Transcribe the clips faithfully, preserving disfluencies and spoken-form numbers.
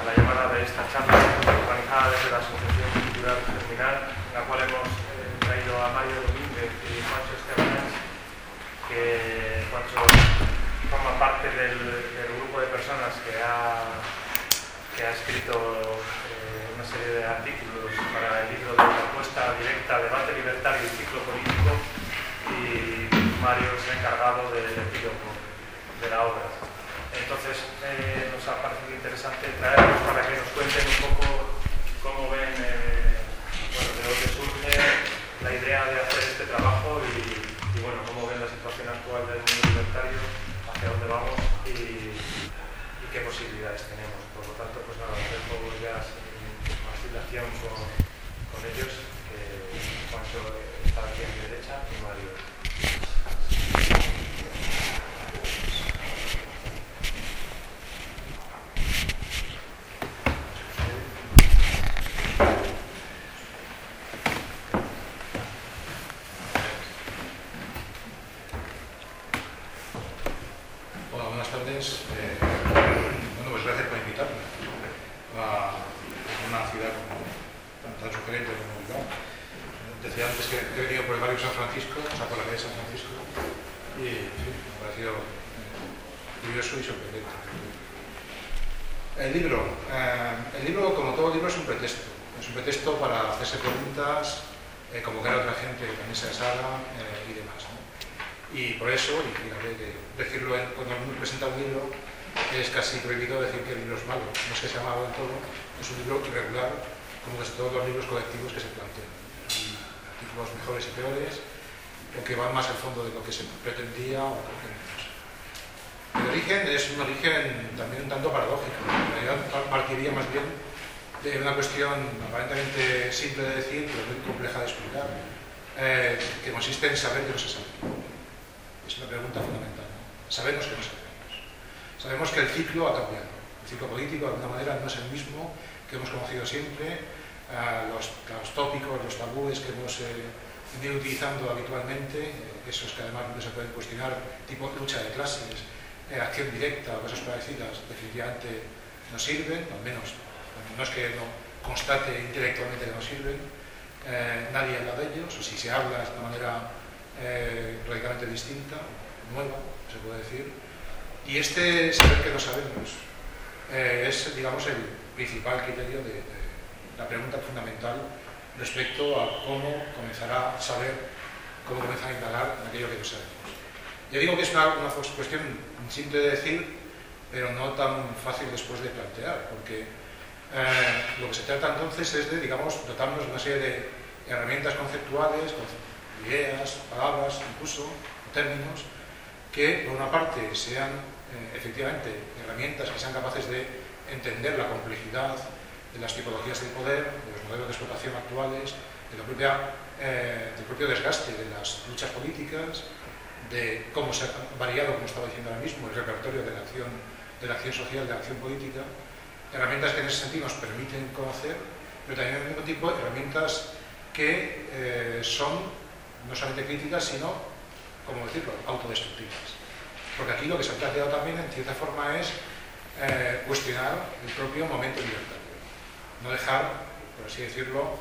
a la llamada de esta charla organizada desde la Asociación Cultural Germinal, en la cual hemos eh, traído a Mario Domínguez y Juancho Estebanés, que Juancho forma parte del, del grupo de personas que ha, que ha escrito eh, una serie de artículos para el libro de Propuesta Directa, Debate Libertario y Ciclo Político, y Mario es el encargado del epílogo de la obra. Entonces eh, nos ha parecido interesante traerlos para que nos cuenten un poco cómo ven, eh, bueno, de dónde surge la idea de hacer este trabajo y, y bueno, cómo ven la situación actual del mundo libertario, hacia dónde vamos y, y qué posibilidades tenemos. Por lo tanto, pues nada, dejo ya sin más dilación con, con ellos, que Juancho está aquí a mi derecha y Mario. Eh, bueno, pues gracias por invitarme a una ciudad como, tan sugerente como Bilbao. Decía antes que he venido por el barrio San Francisco, o sea, por la calle San Francisco, y en fin, me ha parecido eh, curioso y sorprendente. El libro, eh, el libro, como todo libro, es un pretexto. Es un pretexto para hacerse preguntas, eh, convocar a otra gente que también se sala eh, y demás, ¿no? Y por eso, y fíjate que decirlo en, cuando uno presenta un libro, es casi prohibido decir que el libro es malo. No es que sea malo en todo, es un libro irregular, como casi todos los libros colectivos que se plantean. Hay artículos mejores y peores, o que van más al fondo de lo que se pretendía, o que menos. El origen es un origen también un tanto paradójico. En realidad partiría más bien de una cuestión aparentemente simple de decir, pero muy compleja de explicar, eh, que consiste en saber que no se sabe. Es una pregunta fundamental, ¿no? Sabemos que no sabemos. Sabemos que el ciclo ha cambiado. El ciclo político, de alguna manera, no es el mismo que hemos conocido siempre. Uh, los, los tópicos, los tabúes que hemos eh, venido utilizando habitualmente, eh, esos que además no se pueden cuestionar, tipo lucha de clases, eh, acción directa, cosas parecidas, definitivamente no sirven, al menos no es que no constate intelectualmente que no sirven. Eh, nadie habla de ellos, o si se habla de una manera Eh, radicalmente distinta, nueva, se puede decir, y este saber que no sabemos eh, es, digamos, el principal criterio de, de la pregunta fundamental respecto a cómo comenzará a saber, cómo comenzar a indagar en aquello que no sabemos. Yo digo que es una, una cuestión simple de decir, pero no tan fácil después de plantear, porque eh, lo que se trata entonces es de, digamos, dotarnos de una serie de herramientas conceptuales, ideas, palabras, incluso términos, que por una parte sean eh, efectivamente herramientas que sean capaces de entender la complejidad de las tipologías del poder, de los modelos de explotación actuales, de la propia, eh, del propio desgaste de las luchas políticas, de cómo se ha variado, como estaba diciendo ahora mismo, el repertorio de la acción, de la acción social, de la acción política, herramientas que en ese sentido nos permiten conocer, pero también al mismo tiempo herramientas que eh, son no solamente críticas, sino, como decirlo, autodestructivas. Porque aquí lo que se ha planteado también, en cierta forma, es eh, cuestionar el propio momento libertario. No dejar, por así decirlo,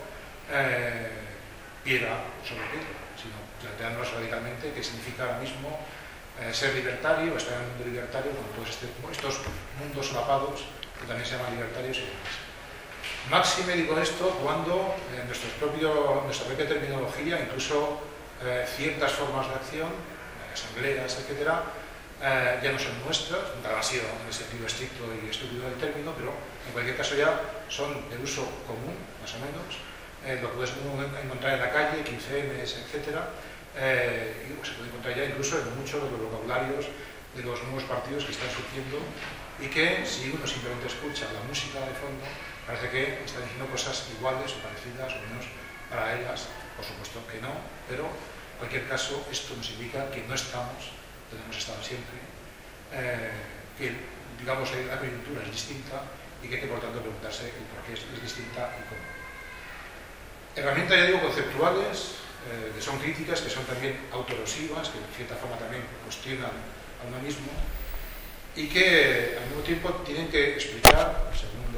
eh, piedra sobre piedra, sino plantearnos radicalmente qué significa ahora mismo eh, ser libertario, estar en el mundo libertario, con todos este, estos mundos solapados que también se llaman libertarios y demás. Máxime digo esto cuando eh, nuestro propio, nuestra propia terminología, incluso eh, ciertas formas de acción, eh, asambleas, etcétera, eh, ya no son nuestras, nunca han sido en el sentido estricto y estúpido del término, pero en cualquier caso ya son de uso común, más o menos. Eh, lo puedes encontrar en la calle, quince emes, etcétera, eh, y se puede encontrar ya incluso en muchos de los vocabularios de los nuevos partidos que están surgiendo y que, si uno simplemente escucha la música de fondo, parece que están diciendo cosas iguales o parecidas o menos paralelas. Por supuesto que no, pero en cualquier caso esto nos indica que no estamos donde hemos estado siempre, eh, que digamos la coyuntura es distinta y que hay que por tanto preguntarse el por qué es, es distinta y cómo. Herramientas, ya digo, conceptuales, eh, que son críticas, que son también autoerosivas, que en cierta forma también cuestionan a uno mismo y que al mismo tiempo tienen que explicar, según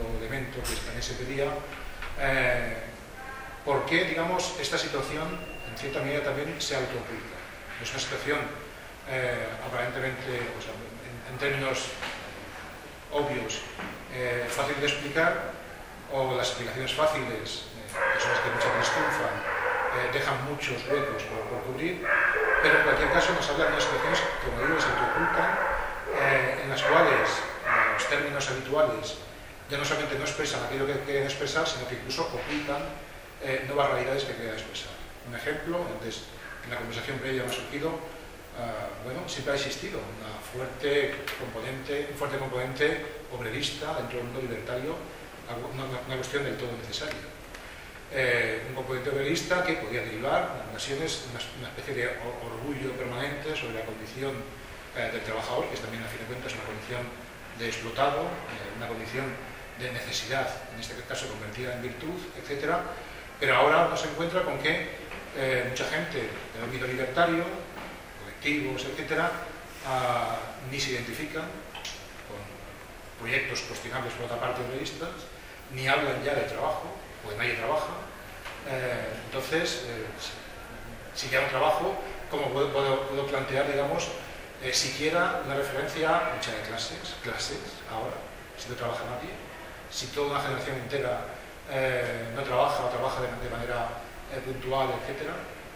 segundo elemento que también se pedía, eh, ¿por qué, digamos, esta situación en cierta medida también se autooculta? Es una situación eh, aparentemente, o sea, en, en términos obvios, eh, fácil de explicar, o las explicaciones fáciles, eh, que son las que muchas veces triunfan, eh, dejan muchos huecos por, por cubrir, pero en cualquier caso nos hablan de unas situaciones, como digo, que se autoocultan, eh, en las cuales eh, los términos habituales ya no solamente no expresan aquello que quieren expresar, sino que incluso ocultan eh, nuevas realidades que quieren expresar. Un ejemplo, antes en la conversación previa me ha surgido, uh, bueno, siempre ha existido una fuerte componente, un fuerte componente obrerista dentro del mundo libertario, una, una cuestión del todo necesaria. Eh, un componente obrerista que podía derivar en ocasiones una, una especie de orgullo permanente sobre la condición eh, del trabajador, que es también a fin de cuentas una condición de explotado, eh, una condición de necesidad, en este caso convertida en virtud, etcétera. Pero ahora nos encuentra con que eh, mucha gente del ámbito libertario, colectivos, etcétera, uh, ni se identifican con proyectos cuestionables por otra parte obreristas, ni hablan ya de trabajo, pues nadie trabaja. Eh, entonces, eh, si ya no trabajo, ¿cómo puedo, puedo, puedo plantear, digamos, eh, siquiera una referencia a lucha de clases, clases, ahora, si no trabaja nadie, si toda una generación entera eh, no trabaja o trabaja de, de manera eh, puntual, etcétera?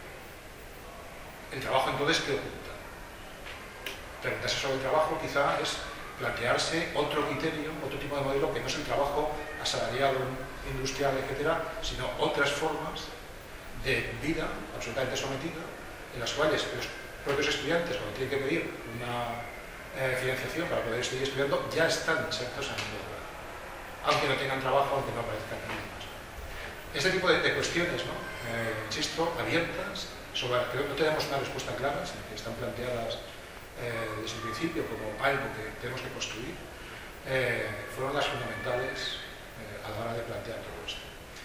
El trabajo entonces, ¿qué oculta? Preguntarse sobre el trabajo quizá es plantearse otro criterio, otro tipo de modelo que no es el trabajo asalariado, industrial, etcétera, sino otras formas de vida absolutamente sometida, en las cuales los propios estudiantes, cuando tienen que pedir una eh, financiación para poder seguir estudiando, ya están insertos en el mundo laboral, aunque no tengan trabajo, aunque no aparezcan en ellos. Este tipo de, de cuestiones, ¿no? eh, insisto, abiertas, sobre las que no tenemos una respuesta clara, sino que están planteadas eh, desde el principio como algo que tenemos que construir, eh, fueron las fundamentales eh, a la hora de plantear todo esto.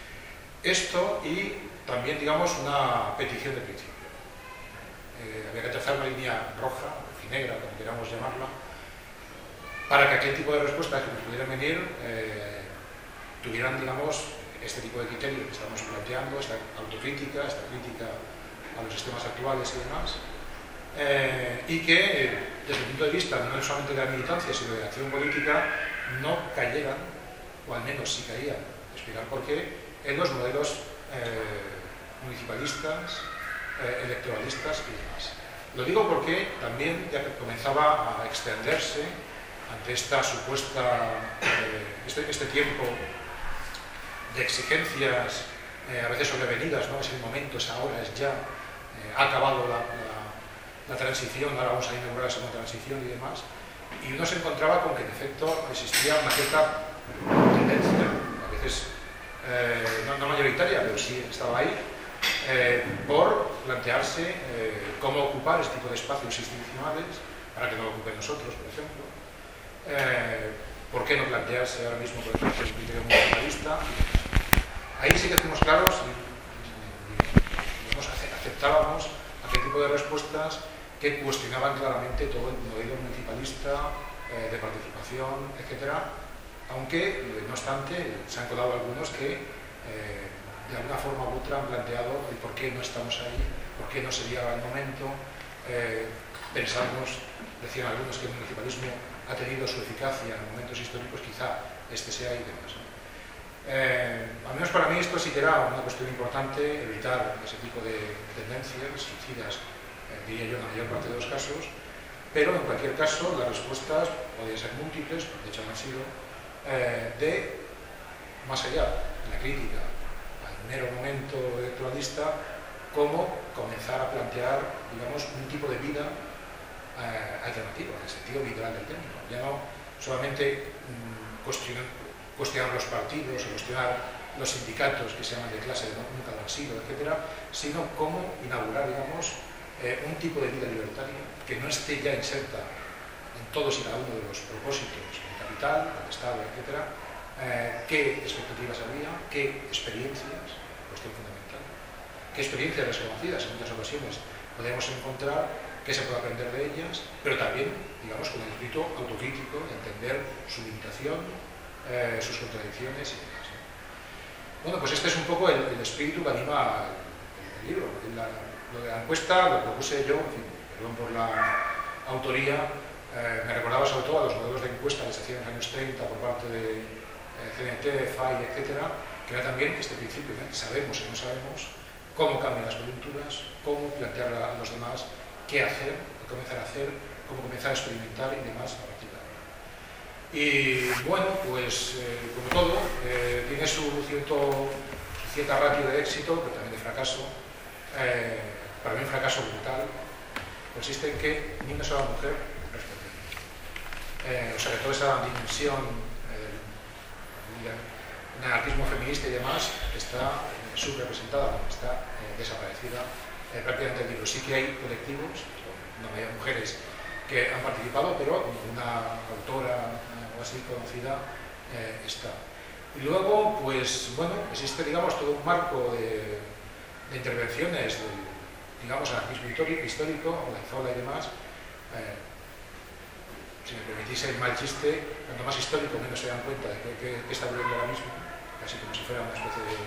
Esto y también, digamos, una petición de principio. Eh, había que trazar una línea roja, negra, como queramos llamarla, para que aquel tipo de respuestas que nos pudieran venir eh, tuvieran, digamos, este tipo de criterio que estamos planteando, esta autocrítica, esta crítica a los sistemas actuales y demás, eh, y que, eh, desde el punto de vista no solamente de la militancia, sino de la acción política, no cayeran, o al menos sí caían, explicar por qué, en los modelos eh, municipalistas, eh, electoralistas y demás. Lo digo porque también ya comenzaba a extenderse ante esta supuesta, eh, este, este tiempo de exigencias eh, a veces sobrevenidas, ¿no? Es el momento, es ahora, es ya, eh, ha acabado la, la, la transición, ahora vamos a inaugurar la segunda transición y demás, y uno se encontraba con que en efecto existía una cierta tendencia, a veces eh, no, no mayoritaria, pero sí estaba ahí, eh, por plantearse eh, cómo ocupar este tipo de espacios institucionales para que no lo ocupen nosotros, por ejemplo. Eh, ¿Por qué no plantearse ahora mismo, por ejemplo, el criterio municipalista? Ahí sí que fuimos claros y, y, y aceptábamos aquel tipo de respuestas que cuestionaban claramente todo el modelo municipalista, eh, de participación, etcétera, aunque, no obstante, se han colado algunos que eh, de alguna forma u otra han planteado el por qué no estamos ahí, por qué no sería el momento. Eh, pensamos, decían algunos, que el municipalismo ha tenido su eficacia en momentos históricos, quizá este sea y demás. Eh, al menos para mí esto sí que era una cuestión importante, evitar ese tipo de tendencias suicidas, eh, diría yo, en la mayor parte de los casos, pero en cualquier caso las respuestas podían ser múltiples, de hecho han sido, eh, de más allá de la crítica al mero momento electoralista, cómo comenzar a plantear, digamos, un tipo de vida eh, alternativo, en el sentido literal del término. Ya no solamente mmm, cuestionar, cuestionar los partidos, o cuestionar los sindicatos que se llaman de clase, no, nunca lo han sido, etcétera, sino cómo inaugurar, digamos, eh, un tipo de vida libertaria que no esté ya inserta en todos y cada uno de los propósitos del capital, del Estado, etcétera. Eh, qué expectativas había, qué experiencias, cuestión fundamental, qué experiencias desconocidas en muchas ocasiones podemos encontrar, qué se puede aprender de ellas, pero también, digamos, con el espíritu autocrítico de entender su limitación, eh, sus contradicciones y demás, ¿no? Bueno, pues este es un poco el, el espíritu que anima el, el libro. La, lo de la encuesta lo propuse yo, en fin, perdón por la autoría, eh, me recordaba sobre todo a los modelos de encuesta que se hacían en los años treinta por parte de eh, C N T, F A I, etcétera, que era también este principio, ¿no? Que sabemos y no sabemos cómo cambian las coyunturas, cómo plantear a los demás qué hacer, qué comenzar a hacer, cómo comenzar a experimentar y demás a partir de ahora. Y bueno, pues eh, como todo, eh, tiene su cierto, cierta ratio de éxito, pero también de fracaso. Eh, para mí un fracaso brutal consiste en que ni una sola mujer responde. Eh, o sea, que toda esa dimensión eh, del anarquismo feminista y demás está eh, subrepresentada, está eh, desaparecida eh, prácticamente el libro. Sí que hay colectivos, no hay mujeres que han participado, pero ninguna autora eh, o así conocida eh, está. Y luego, pues bueno, existe, digamos, todo un marco de, de intervenciones del, digamos, anarquismo histórico, o la Zola y demás. Eh, si me permitís el mal chiste, cuanto más histórico menos se dan cuenta de que, que está ocurriendo ahora mismo, casi como si fuera una especie de,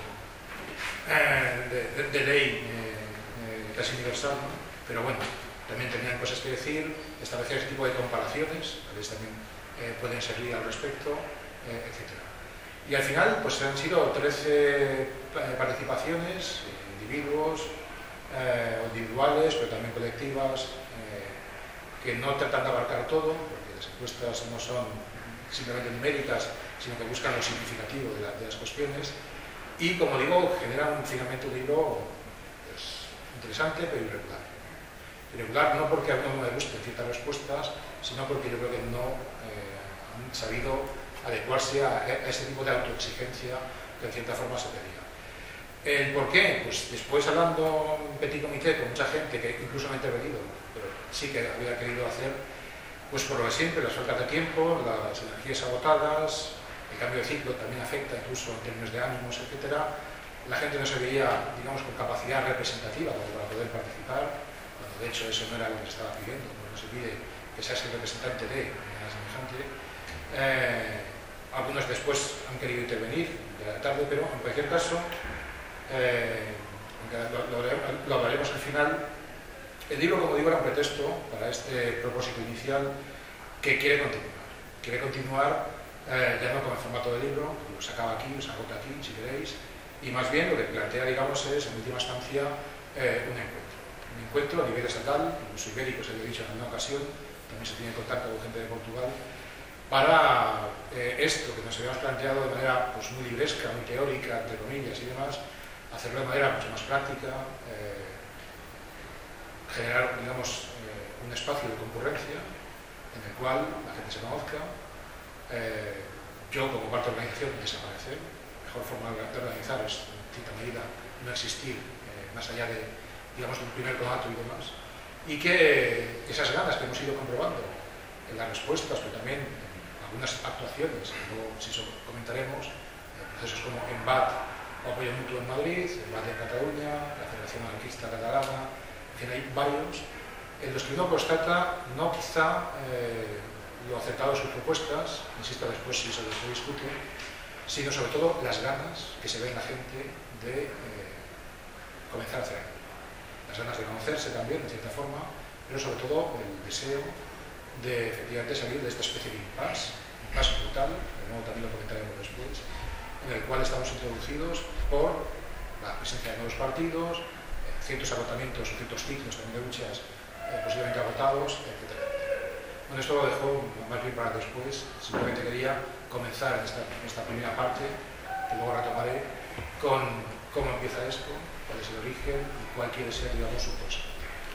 eh, de, de, de ley eh, eh, casi universal, ¿no? Pero bueno, también tenían cosas que decir, establecer ese tipo de comparaciones, a veces también eh, pueden servir al respecto, eh, etcétera. Y al final, pues han sido trece participaciones, individuos, eh, individuales, pero también colectivas, eh, que no tratan de abarcar todo, porque las encuestas no son simplemente numéricas, sino que buscan lo significativo de, la, de las cuestiones, y como digo, generan finalmente un libro pues, interesante, pero irregular. Irregular no porque a uno no me gusten ciertas respuestas, sino porque yo creo que no eh, han sabido adecuarse a, a ese tipo de autoexigencia que en cierta forma se pedía. ¿El por qué? Pues después hablando en petit comité con mucha gente que incluso me ha intervenido, pero sí que había querido hacer, pues por lo de siempre, las faltas de tiempo, las energías agotadas, el cambio de ciclo también afecta incluso en términos de ánimos, etcétera. La gente no se veía, digamos, con capacidad representativa para poder participar, cuando de hecho eso no era lo que se estaba pidiendo, no se pide que seas el representante de manera semejante. Eh, algunos después han querido intervenir de la tarde, pero en cualquier caso, eh, lo, lo, lo hablaremos al final. El libro, como digo, era un pretexto para este propósito inicial que quiere continuar. Quiere continuar eh, ya no con el formato del libro, lo sacaba aquí, lo agota aquí, si queréis, y más bien lo que plantea, digamos, es en última instancia eh, un encuentro. Un encuentro a nivel estatal, incluso ibérico, se lo he dicho en una ocasión, también se tiene contacto con gente de Portugal, para eh, esto que nos habíamos planteado de manera pues, muy libresca, muy teórica, entre comillas y demás, hacerlo de manera mucho más práctica, eh, generar, digamos, eh, un espacio de concurrencia en el cual la gente se conozca, eh, yo como parte de la organización desaparecer, la mejor forma de organizar es en cierta medida no existir eh, más allá de, digamos, de un primer conato y demás, y que esas ganas que hemos ido comprobando en las respuestas, pero también en algunas actuaciones, que luego si eso comentaremos, eh, procesos como EMBAT o Apoyo Mutuo en Madrid, EMBAT en Cataluña, la Federación Anarquista Catalana, en fin, hay varios en los que uno constata no quizá eh, lo acertado de sus propuestas, insisto después si eso se discute, sino sobre todo las ganas que se ve en la gente de eh, comenzar a hacer algo. Las ganas de conocerse también, de cierta forma, pero sobre todo el deseo de efectivamente salir de esta especie de impasse, impasse brutal, de nuevo también lo comentaremos después, en el cual estamos introducidos por la presencia de nuevos partidos, eh, ciertos agotamientos o ciertos ciclos también de luchas eh, posiblemente agotados, etcétera. Bueno, esto lo dejo más bien para después, simplemente quería comenzar esta, esta primera parte, que luego retomaré, con cómo empieza esto, cuál es el origen y cuál quiere ser, digamos, su cosa.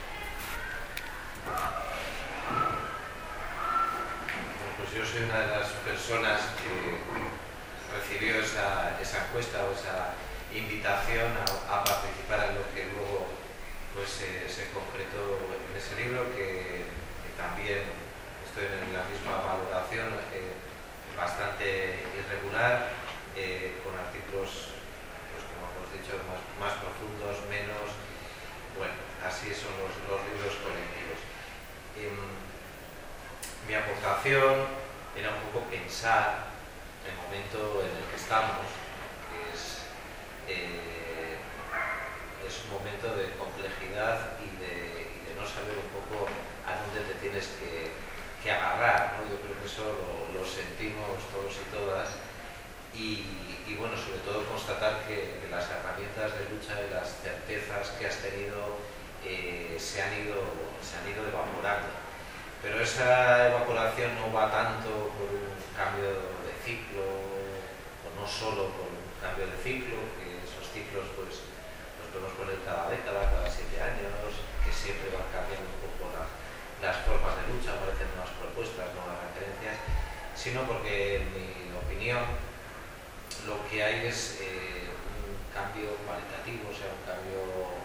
Pues yo soy una de las personas que recibió esa, esa encuesta o esa invitación a, a participar en lo que luego pues, eh, se concretó en ese libro, que, que también estoy en la misma valoración, eh, bastante irregular, eh, con artículos, pues, como hemos dicho, más, más profundos, menos. Bueno, así son los, los libros colectivos. Eh, Mi aportación era un poco pensar el momento en el que estamos, que es, eh, es un momento de complejidad y de, y de no saber un poco a dónde te tienes que, que agarrar, ¿no? Yo creo que eso lo, lo sentimos todos y todas. Y, y bueno, sobre todo constatar que, que las herramientas de lucha y las certezas que has tenido eh, se, han ido, se han ido evaporando. Pero esa evaporación no va tanto por un cambio de ciclo, o no solo por un cambio de ciclo, que esos ciclos pues los podemos poner cada década, cada siete años, que siempre van cambiando un poco las, las formas de lucha, aparecen nuevas propuestas, nuevas referencias, sino porque en mi opinión lo que hay es eh, un cambio cualitativo, o sea, un cambio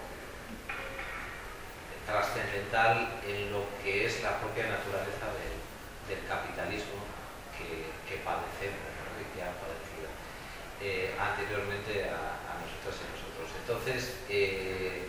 trascendental en lo que es la propia naturaleza del, del capitalismo que, que padecemos, ¿no? Y que ha padecido eh, anteriormente a, a nosotros y nosotros. Entonces, eh,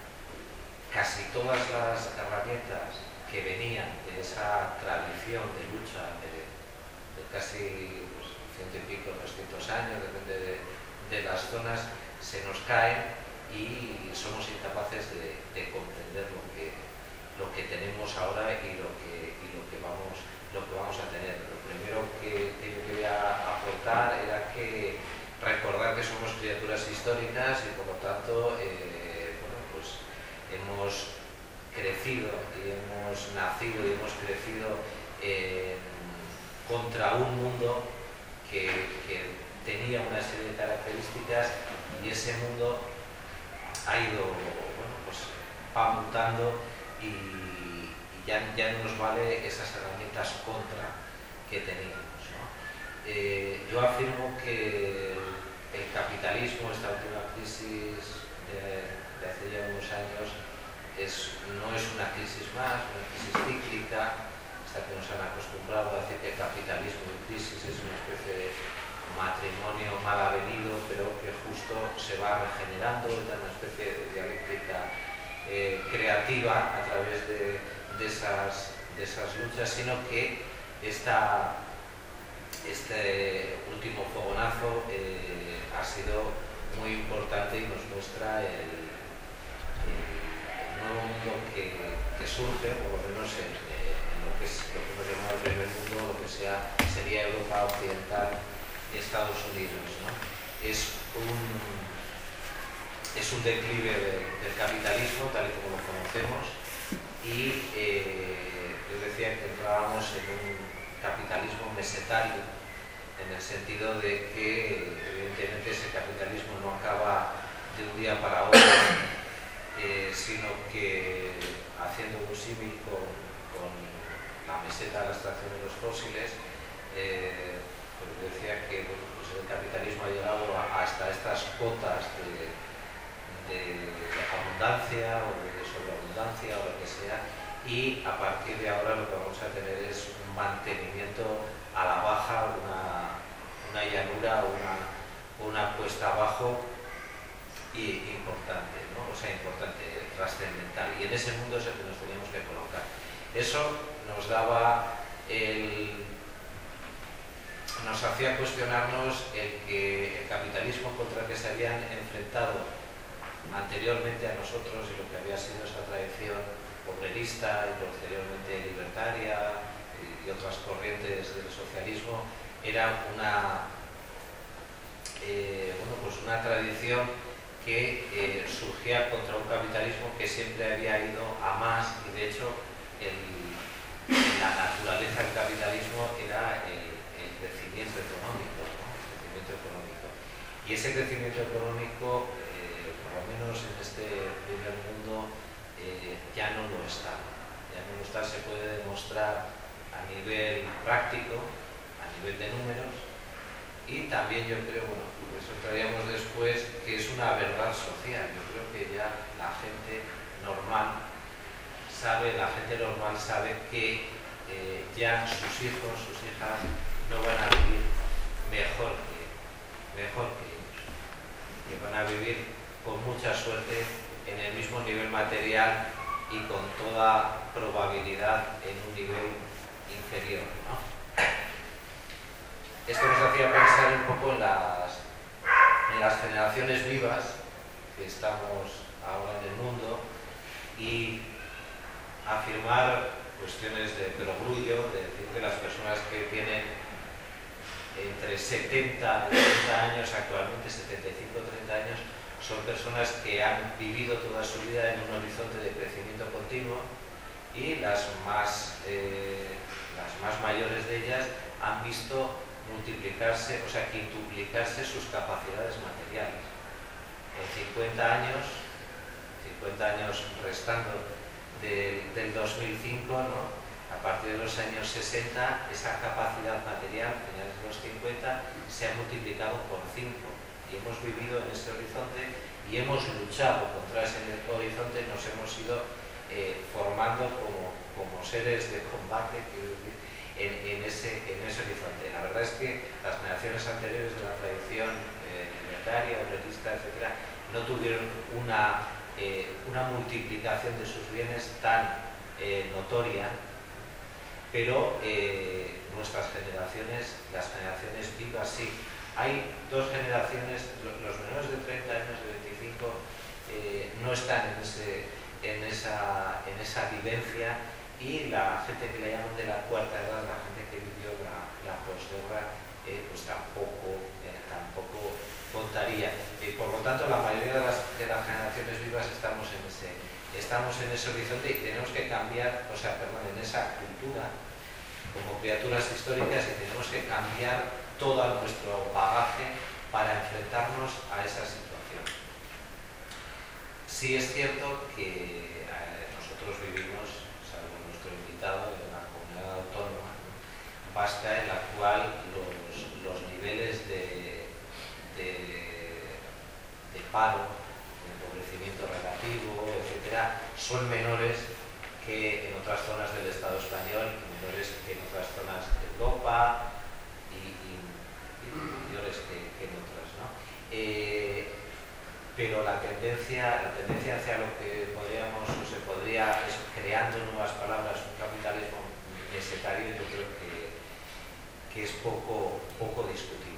casi todas las herramientas que venían de esa tradición de lucha de, de casi ciento y pico, doscientos años, depende de, de las zonas, se nos caen y somos incapaces de, de comprender lo que, lo que tenemos ahora y lo que, y lo que, vamos, lo que vamos a tener. Lo primero que, que yo quería aportar era que recordar que somos criaturas históricas y por lo tanto eh, bueno, pues hemos crecido y hemos nacido y hemos crecido eh, contra un mundo Que, que tenía una serie de características y ese mundo ha ido, bueno, pues va mutando y, y ya, ya no nos vale esas herramientas contra que teníamos, ¿no? Eh, yo afirmo que el capitalismo, esta última crisis de, de hace ya unos años, es, no es una crisis más, una crisis cíclica, hasta que nos han acostumbrado a decir que el capitalismo en crisis es una especie de matrimonio mal avenido, pero que justo se va regenerando, es una especie de dialéctica eh, creativa a través de, de, esas, de esas luchas, sino que esta, este último fogonazo eh, ha sido muy importante y nos muestra el, el nuevo mundo que, que surge, por lo menos en, en lo que es lo que hemos llamado el primer mundo, lo que sea, sería Europa Occidental y Estados Unidos, ¿no? Es un, es un declive de, del capitalismo, tal y como lo conocemos, y eh, yo decía que entrábamos en un capitalismo mesetario, en el sentido de que evidentemente ese capitalismo no acaba de un día para otro, eh, sino que haciendo un símil con, con la meseta de la extracción de los fósiles, eh, pues decía que bueno, pues el capitalismo ha llegado a, hasta estas cotas de, de abundancia o de sobreabundancia o lo que sea, y a partir de ahora lo que vamos a tener es un mantenimiento a la baja, una, una llanura, una, una puesta abajo y importante, ¿no? O sea, importante, trascendental. Y en ese mundo es el que nos teníamos que colocar. Eso nos daba el... nos hacía cuestionarnos el que el capitalismo contra el que se habían enfrentado anteriormente a nosotros y lo que había sido esa tradición obrerista y posteriormente libertaria y otras corrientes del socialismo era una, eh, bueno, pues una tradición que eh, surgía contra un capitalismo que siempre había ido a más y de hecho el, la naturaleza del capitalismo era el, el crecimiento económico, ¿no? El crecimiento económico. Y ese crecimiento económico, eh, por lo menos en este primer mundo, eh, ya no lo está. Ya no lo está, se puede demostrar a nivel práctico, a nivel de números, y también yo creo, bueno, eso traíamos después, que es una verdad social. Yo creo que ya la gente normal sabe, la gente normal sabe que eh, ya sus hijos, sus hijas no van a vivir mejor que, mejor que ellos, que van a vivir con mucha suerte en el mismo nivel material y con toda probabilidad en un nivel inferior, ¿no? esto nos hacía pensar un poco en las, en las generaciones vivas que estamos ahora en el mundo y afirmar cuestiones de perogrullo, de decir que las personas que tienen entre setenta y treinta años, actualmente setenta y cinco a treinta años, son personas que han vivido toda su vida en un horizonte de crecimiento continuo y las más, eh, las más mayores de ellas han visto multiplicarse, o sea, quintuplicarse sus capacidades materiales. En cincuenta años, cincuenta años restando de, del dos mil cinco, ¿no? A partir de los años sesenta, esa capacidad material, finales de los cincuenta, se ha multiplicado por cinco. Y hemos vivido en ese horizonte y hemos luchado contra ese horizonte, nos hemos ido eh, formando como, como seres de combate, quiero decir, en, en, ese, en ese horizonte. La verdad es que las generaciones anteriores de la tradición eh, libertaria, obrerista, etcétera, no tuvieron una, eh, una multiplicación de sus bienes tan eh, notoria, pero eh, nuestras generaciones, las generaciones vivas, sí. Hay dos generaciones, los menores de treinta años, de veinticinco, eh, no están en, ese, en, esa, en esa vivencia, y la gente que le llaman de la cuarta edad, la gente que vivió la, la posguerra, eh, pues tampoco, eh, tampoco contaría. Y por lo tanto, la mayoría de las, de las generaciones vivas estamos en ese, estamos en ese horizonte y tenemos que cambiar, o sea, perdón, en esa cultura como criaturas históricas, y tenemos que cambiar todo nuestro bagaje para enfrentarnos a esa situación. Sí es cierto que eh, nosotros vivimos, salvo nuestro invitado, en una comunidad autónoma vasca en la cual los, los niveles de, de, de paro, de empobrecimiento relativo, etcétera, son menores que en otras zonas del Estado español, menores que en otras zonas de Europa y, y, y mayores que, que en otras, ¿no? Eh, pero la tendencia, la tendencia hacia lo que podríamos, o se podría, es creando nuevas palabras, un capitalismo mesetario, yo creo que, que es poco, poco discutible.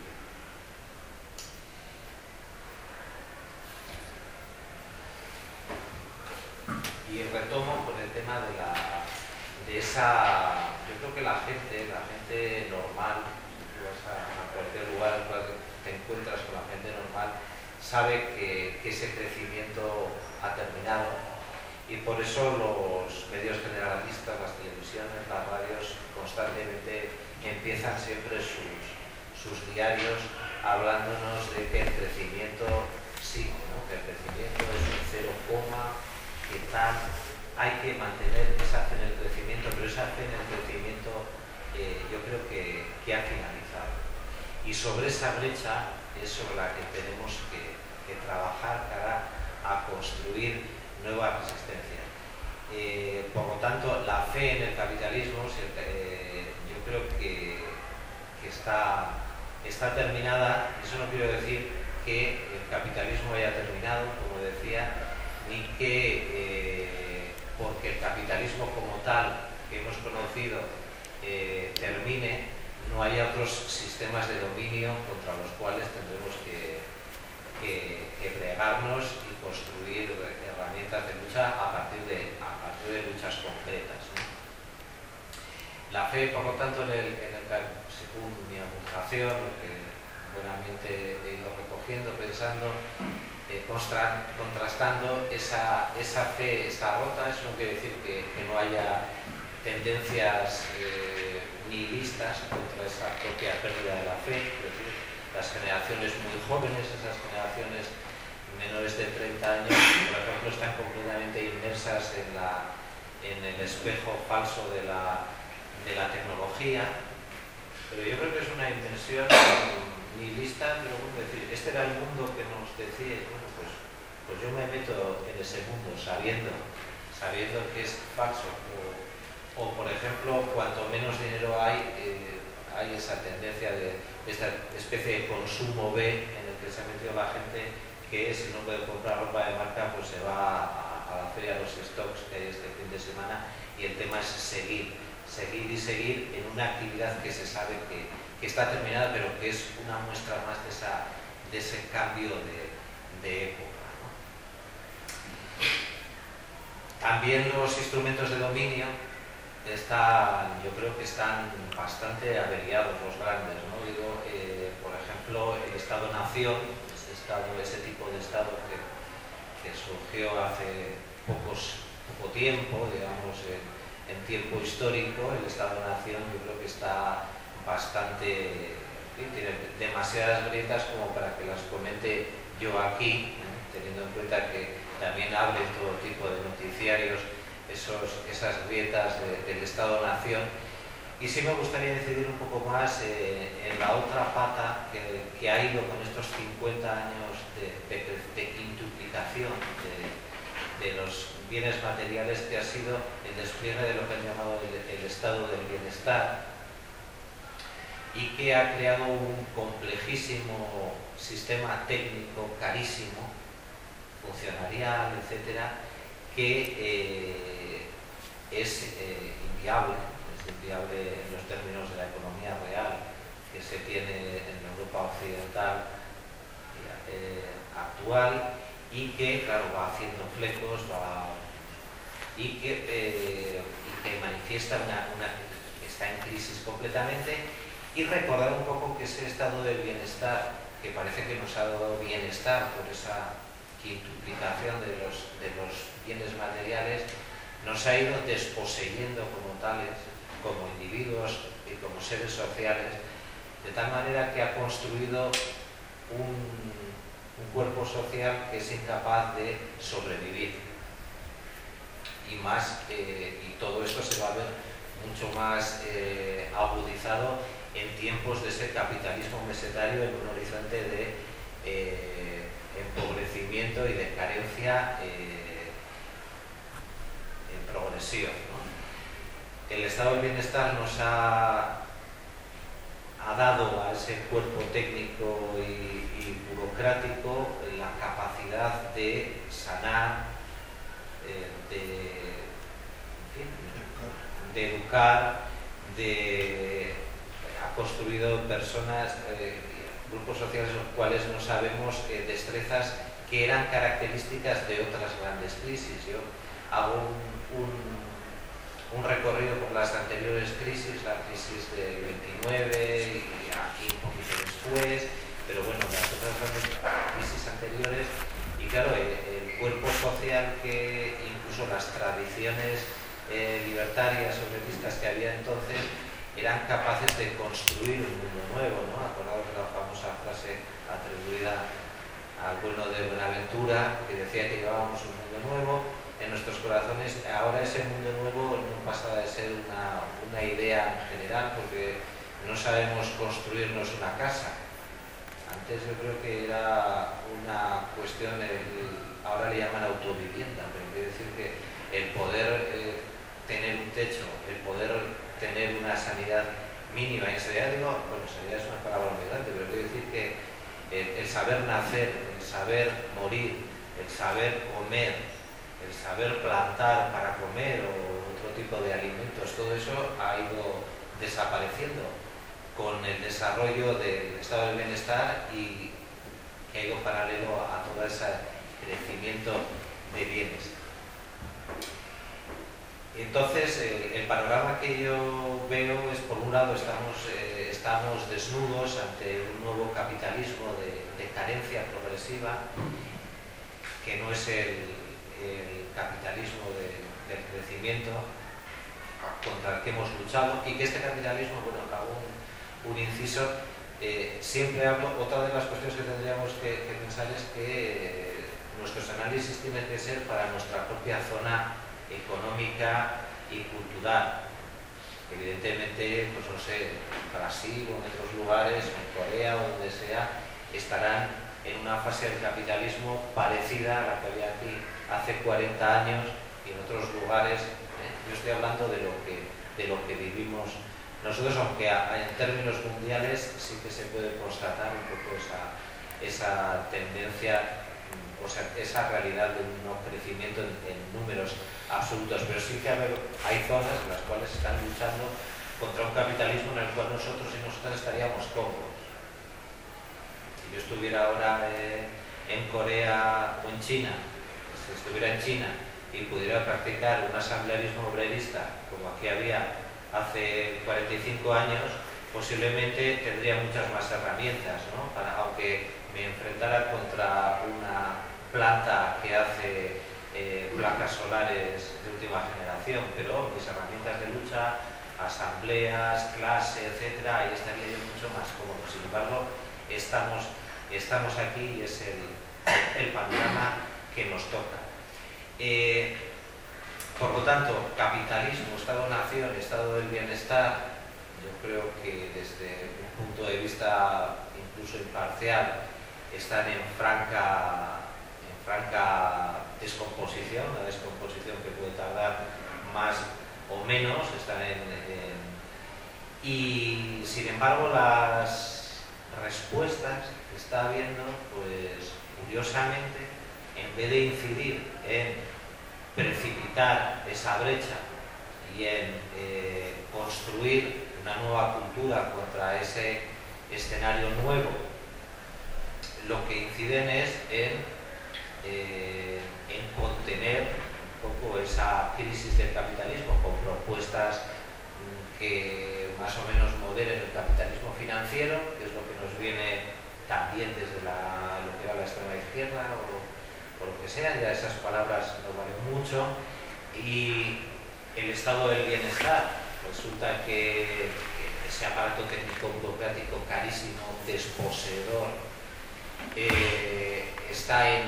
Y retomo con el tema de, la, de esa... Yo creo que la gente, la gente normal, si tú vas a, a cualquier lugar en el que te encuentras con la gente normal, sabe que, que ese crecimiento ha terminado, y por eso los medios generalistas, las televisiones, las radios, constantemente empiezan siempre sus, sus diarios hablándonos de que el crecimiento sigue, ¿no? Que el crecimiento es un cero coma, que tal, hay que mantener esa fe en el crecimiento, pero esa fe en el crecimiento eh, yo creo que, que ha finalizado. Y sobre esa brecha es sobre la que tenemos que, que trabajar cara a construir nuevas resistencias. Eh, por lo tanto, la fe en el capitalismo eh, yo creo que, que está, está terminada. Eso no quiero decir que el capitalismo haya terminado, como decía, ni que eh, porque el capitalismo como tal que hemos conocido eh, termine, no haya otros sistemas de dominio contra los cuales tendremos que, que, que plegarnos y construir herramientas de lucha a partir de, a partir de luchas concretas, ¿no? La fe, por lo tanto, en el, en el, según mi aportación, que buenamente he ido recogiendo, pensando, Eh, contra, contrastando esa, esa fe está rota. Eso no quiere decir que, que no haya tendencias eh, nihilistas contra esa propia pérdida de la fe. Es decir, las generaciones muy jóvenes, esas generaciones menores de treinta años, por ejemplo, están completamente inmersas en, la, en el espejo falso de la, de la tecnología, pero yo creo que es una inmersión nihilista, pero bueno, decir, este era el mundo que nos decía, bueno, pues, pues yo me meto en ese mundo sabiendo, sabiendo que es falso, o, o por ejemplo, cuanto menos dinero hay, eh, hay esa tendencia de esta especie de consumo B en el que se ha metido la gente, que si no puede comprar ropa de marca, pues se va a, a la feria de los stocks que hay este fin de semana, y el tema es seguir, seguir y seguir en una actividad que se sabe que, que está terminada, pero que es una muestra más de, esa, de ese cambio de, de época, ¿no? También los instrumentos de dominio están, yo creo que están bastante averiados, los grandes, ¿no? Digo, eh, por ejemplo, el Estado-Nación, ese, estado, ese tipo de Estado que, que surgió hace pocos, poco tiempo, digamos, en, en tiempo histórico, el Estado-Nación yo creo que está bastante, ¿sí? Tiene demasiadas grietas como para que las comente yo aquí, ¿eh? Teniendo en cuenta que también hable todo tipo de noticiarios esos, esas grietas de, del Estado-Nación. Y sí me gustaría incidir un poco más eh, en la otra pata que, que ha ido con estos cincuenta años de, de, de quintuplicación de, de los bienes materiales, que ha sido el despliegue de lo que han llamado el, el estado del bienestar, y que ha creado un complejísimo sistema técnico carísimo, funcionarial, etcétera, que eh, es eh, inviable, es inviable en los términos de la economía real que se tiene en la Europa occidental eh, actual, y que, claro, va haciendo flecos, va, y, que, eh, y que manifiesta una, una que está en crisis completamente. Y recordar un poco que ese estado del bienestar, que parece que nos ha dado bienestar por esa quintuplicación de los, de los bienes materiales, nos ha ido desposeyendo como tales, como individuos y como seres sociales, de tal manera que ha construido un, un cuerpo social que es incapaz de sobrevivir. Y más, eh, y todo esto se va a ver mucho más eh, agudizado en tiempos de ese capitalismo mesetario en un horizonte de eh, empobrecimiento y de carencia eh, en progresión, ¿no? El estado del bienestar nos ha, ha dado a ese cuerpo técnico y, y burocrático la capacidad de sanar, eh, de, en fin, de educar, de ha construido personas, eh, grupos sociales en los cuales no sabemos eh, destrezas que eran características de otras grandes crisis. Yo hago un, un, un recorrido por las anteriores crisis, la crisis del veintinueve y aquí un poquito después, pero bueno, las otras grandes crisis anteriores, y claro, el, el cuerpo social, que incluso las tradiciones eh, libertarias o socialistas que había entonces, eran capaces de construir un mundo nuevo, ¿no? Acordaos de la famosa frase atribuida al bueno de Buenaventura, que decía que llevábamos un mundo nuevo en nuestros corazones. Ahora ese mundo nuevo no pasa de ser una, una idea en general, porque no sabemos construirnos una casa. Antes yo creo que era una cuestión, el, ahora le llaman autovivienda, pero quiere decir que el poder eh, tener un techo, el poder tener una sanidad mínima, y sanidad, digo, bueno, sanidad es una palabra muy grande, pero quiero decir que el, el saber nacer, el saber morir, el saber comer, el saber plantar para comer o otro tipo de alimentos, todo eso ha ido desapareciendo con el desarrollo del estado del bienestar, y que ha ido paralelo a todo ese crecimiento de bienes. Entonces, eh, el panorama que yo veo es, por un lado, estamos, eh, estamos desnudos ante un nuevo capitalismo de, de carencia progresiva, que no es el, el capitalismo de, del crecimiento contra el que hemos luchado, y que este capitalismo, bueno, hago un, un inciso, eh, siempre hablo, otra de las cuestiones que tendríamos que, que pensar es que eh, nuestros análisis tienen que ser para nuestra propia zona económica y cultural. Evidentemente, pues no sé, Brasil o en otros lugares, en Corea o donde sea, estarán en una fase del capitalismo parecida a la que había aquí hace cuarenta años, y en otros lugares, ¿eh? Yo estoy hablando de lo que, de lo que vivimos nosotros, aunque a, en términos mundiales sí que se puede constatar un poco esa, esa tendencia, o sea, esa realidad de un no crecimiento en, en números absolutos, pero sí que hay zonas en las cuales están luchando contra un capitalismo en el cual nosotros y nosotras estaríamos cómodos. Si yo estuviera ahora eh, en Corea o en China, si estuviera en China y pudiera practicar un asamblearismo obrerista como aquí había hace cuarenta y cinco años, posiblemente tendría muchas más herramientas, ¿no? Para, aunque me enfrentara contra una planta que hace eh, placas solares de última generación, pero mis herramientas de lucha, asambleas, clase, etcétera, ahí estaría yo mucho más cómodo. Sin embargo, estamos, estamos aquí y es el, el panorama que nos toca. Eh, por lo tanto, capitalismo, Estado-nación, Estado del bienestar, yo creo que desde un punto de vista incluso imparcial están en franca, en franca descomposición, una descomposición que puede tardar más o menos, están en, en, y sin embargo las respuestas que está habiendo, pues curiosamente, en vez de incidir en precipitar esa brecha y en eh, construir una nueva cultura contra ese escenario nuevo, lo que inciden es en, eh, en contener un poco esa crisis del capitalismo con propuestas que más o menos moderen el capitalismo financiero, que es lo que nos viene también desde la, lo que era la extrema izquierda o, o lo que sea, ya esas palabras no valen mucho, y el estado del bienestar. Resulta que ese aparato técnico burocrático carísimo, desposeedor, eh, está en,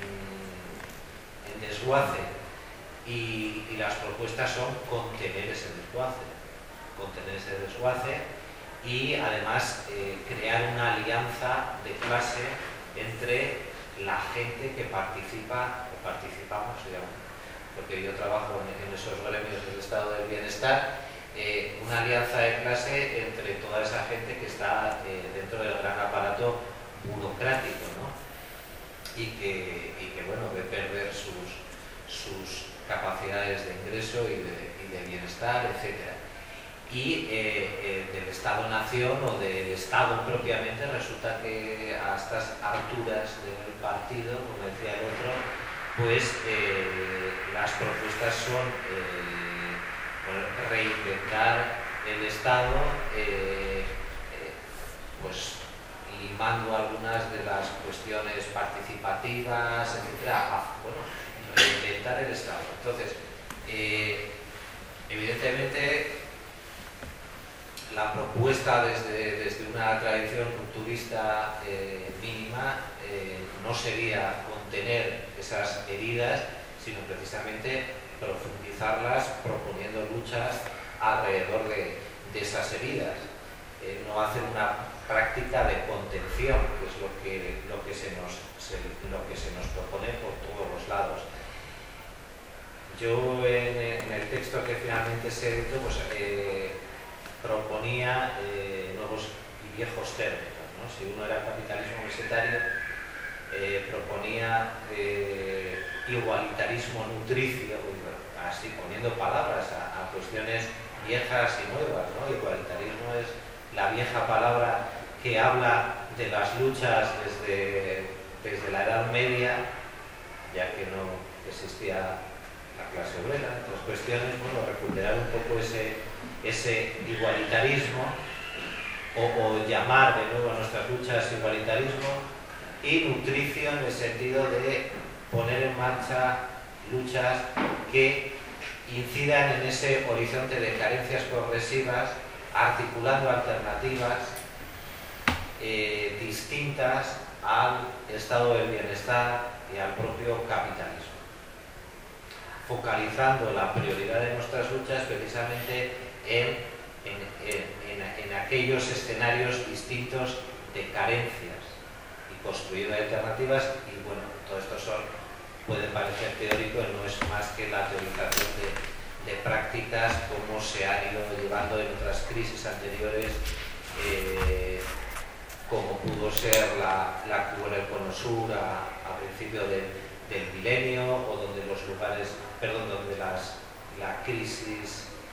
en desguace y, y las propuestas son contener ese desguace, contener ese desguace y además eh, crear una alianza de clase entre la gente que participa o participamos, digamos, porque yo trabajo en, en esos gremios del estado del bienestar. Eh, una alianza de clase entre toda esa gente que está eh, dentro del gran aparato burocrático, ¿no? y, que, y que bueno, ve perder sus, sus capacidades de ingreso y de, y de bienestar, etcétera. Y eh, eh, del Estado-nación o del Estado propiamente resulta que a estas alturas del partido, como decía el otro, pues eh, las propuestas son eh, reinventar el Estado, eh, eh, pues limando algunas de las cuestiones participativas, etcétera. Ah, bueno, reinventar el Estado. Entonces, eh, evidentemente, la propuesta desde, desde una tradición rupturista eh, mínima eh, no sería contener esas heridas, sino precisamente profundizarlas proponiendo luchas alrededor de, de esas heridas. Eh, no hacer una práctica de contención, que es lo que, lo que, se, nos, se, lo que se nos propone por todos los lados. Yo en, en el texto que finalmente se editó, pues, eh, proponía eh, nuevos y viejos términos, ¿no? Si uno era capitalismo mesetario, eh, proponía eh, igualitarismo nutricio, así poniendo palabras a, a cuestiones viejas y nuevas, ¿no? Igualitarismo es la vieja palabra que habla de las luchas desde, desde la Edad Media, ya que no existía la clase obrera, otras cuestiones, bueno, recuperar un poco ese, ese igualitarismo o, o llamar de nuevo a nuestras luchas igualitarismo, y nutricio en el sentido de poner en marcha luchas que incidan en ese horizonte de carencias progresivas, articulando alternativas eh, distintas al estado del bienestar y al propio capitalismo, focalizando la prioridad de nuestras luchas precisamente en, en, en, en, en aquellos escenarios distintos de carencias y construyendo alternativas. Y bueno, todo esto son, puede parecer teórico, no es más que la teorización de, de prácticas como se han ido llevando en otras crisis anteriores, eh, como pudo ser la, la que hubo en el Cono Sur a, a principio de, del milenio, o donde los lugares, perdón, donde las, la crisis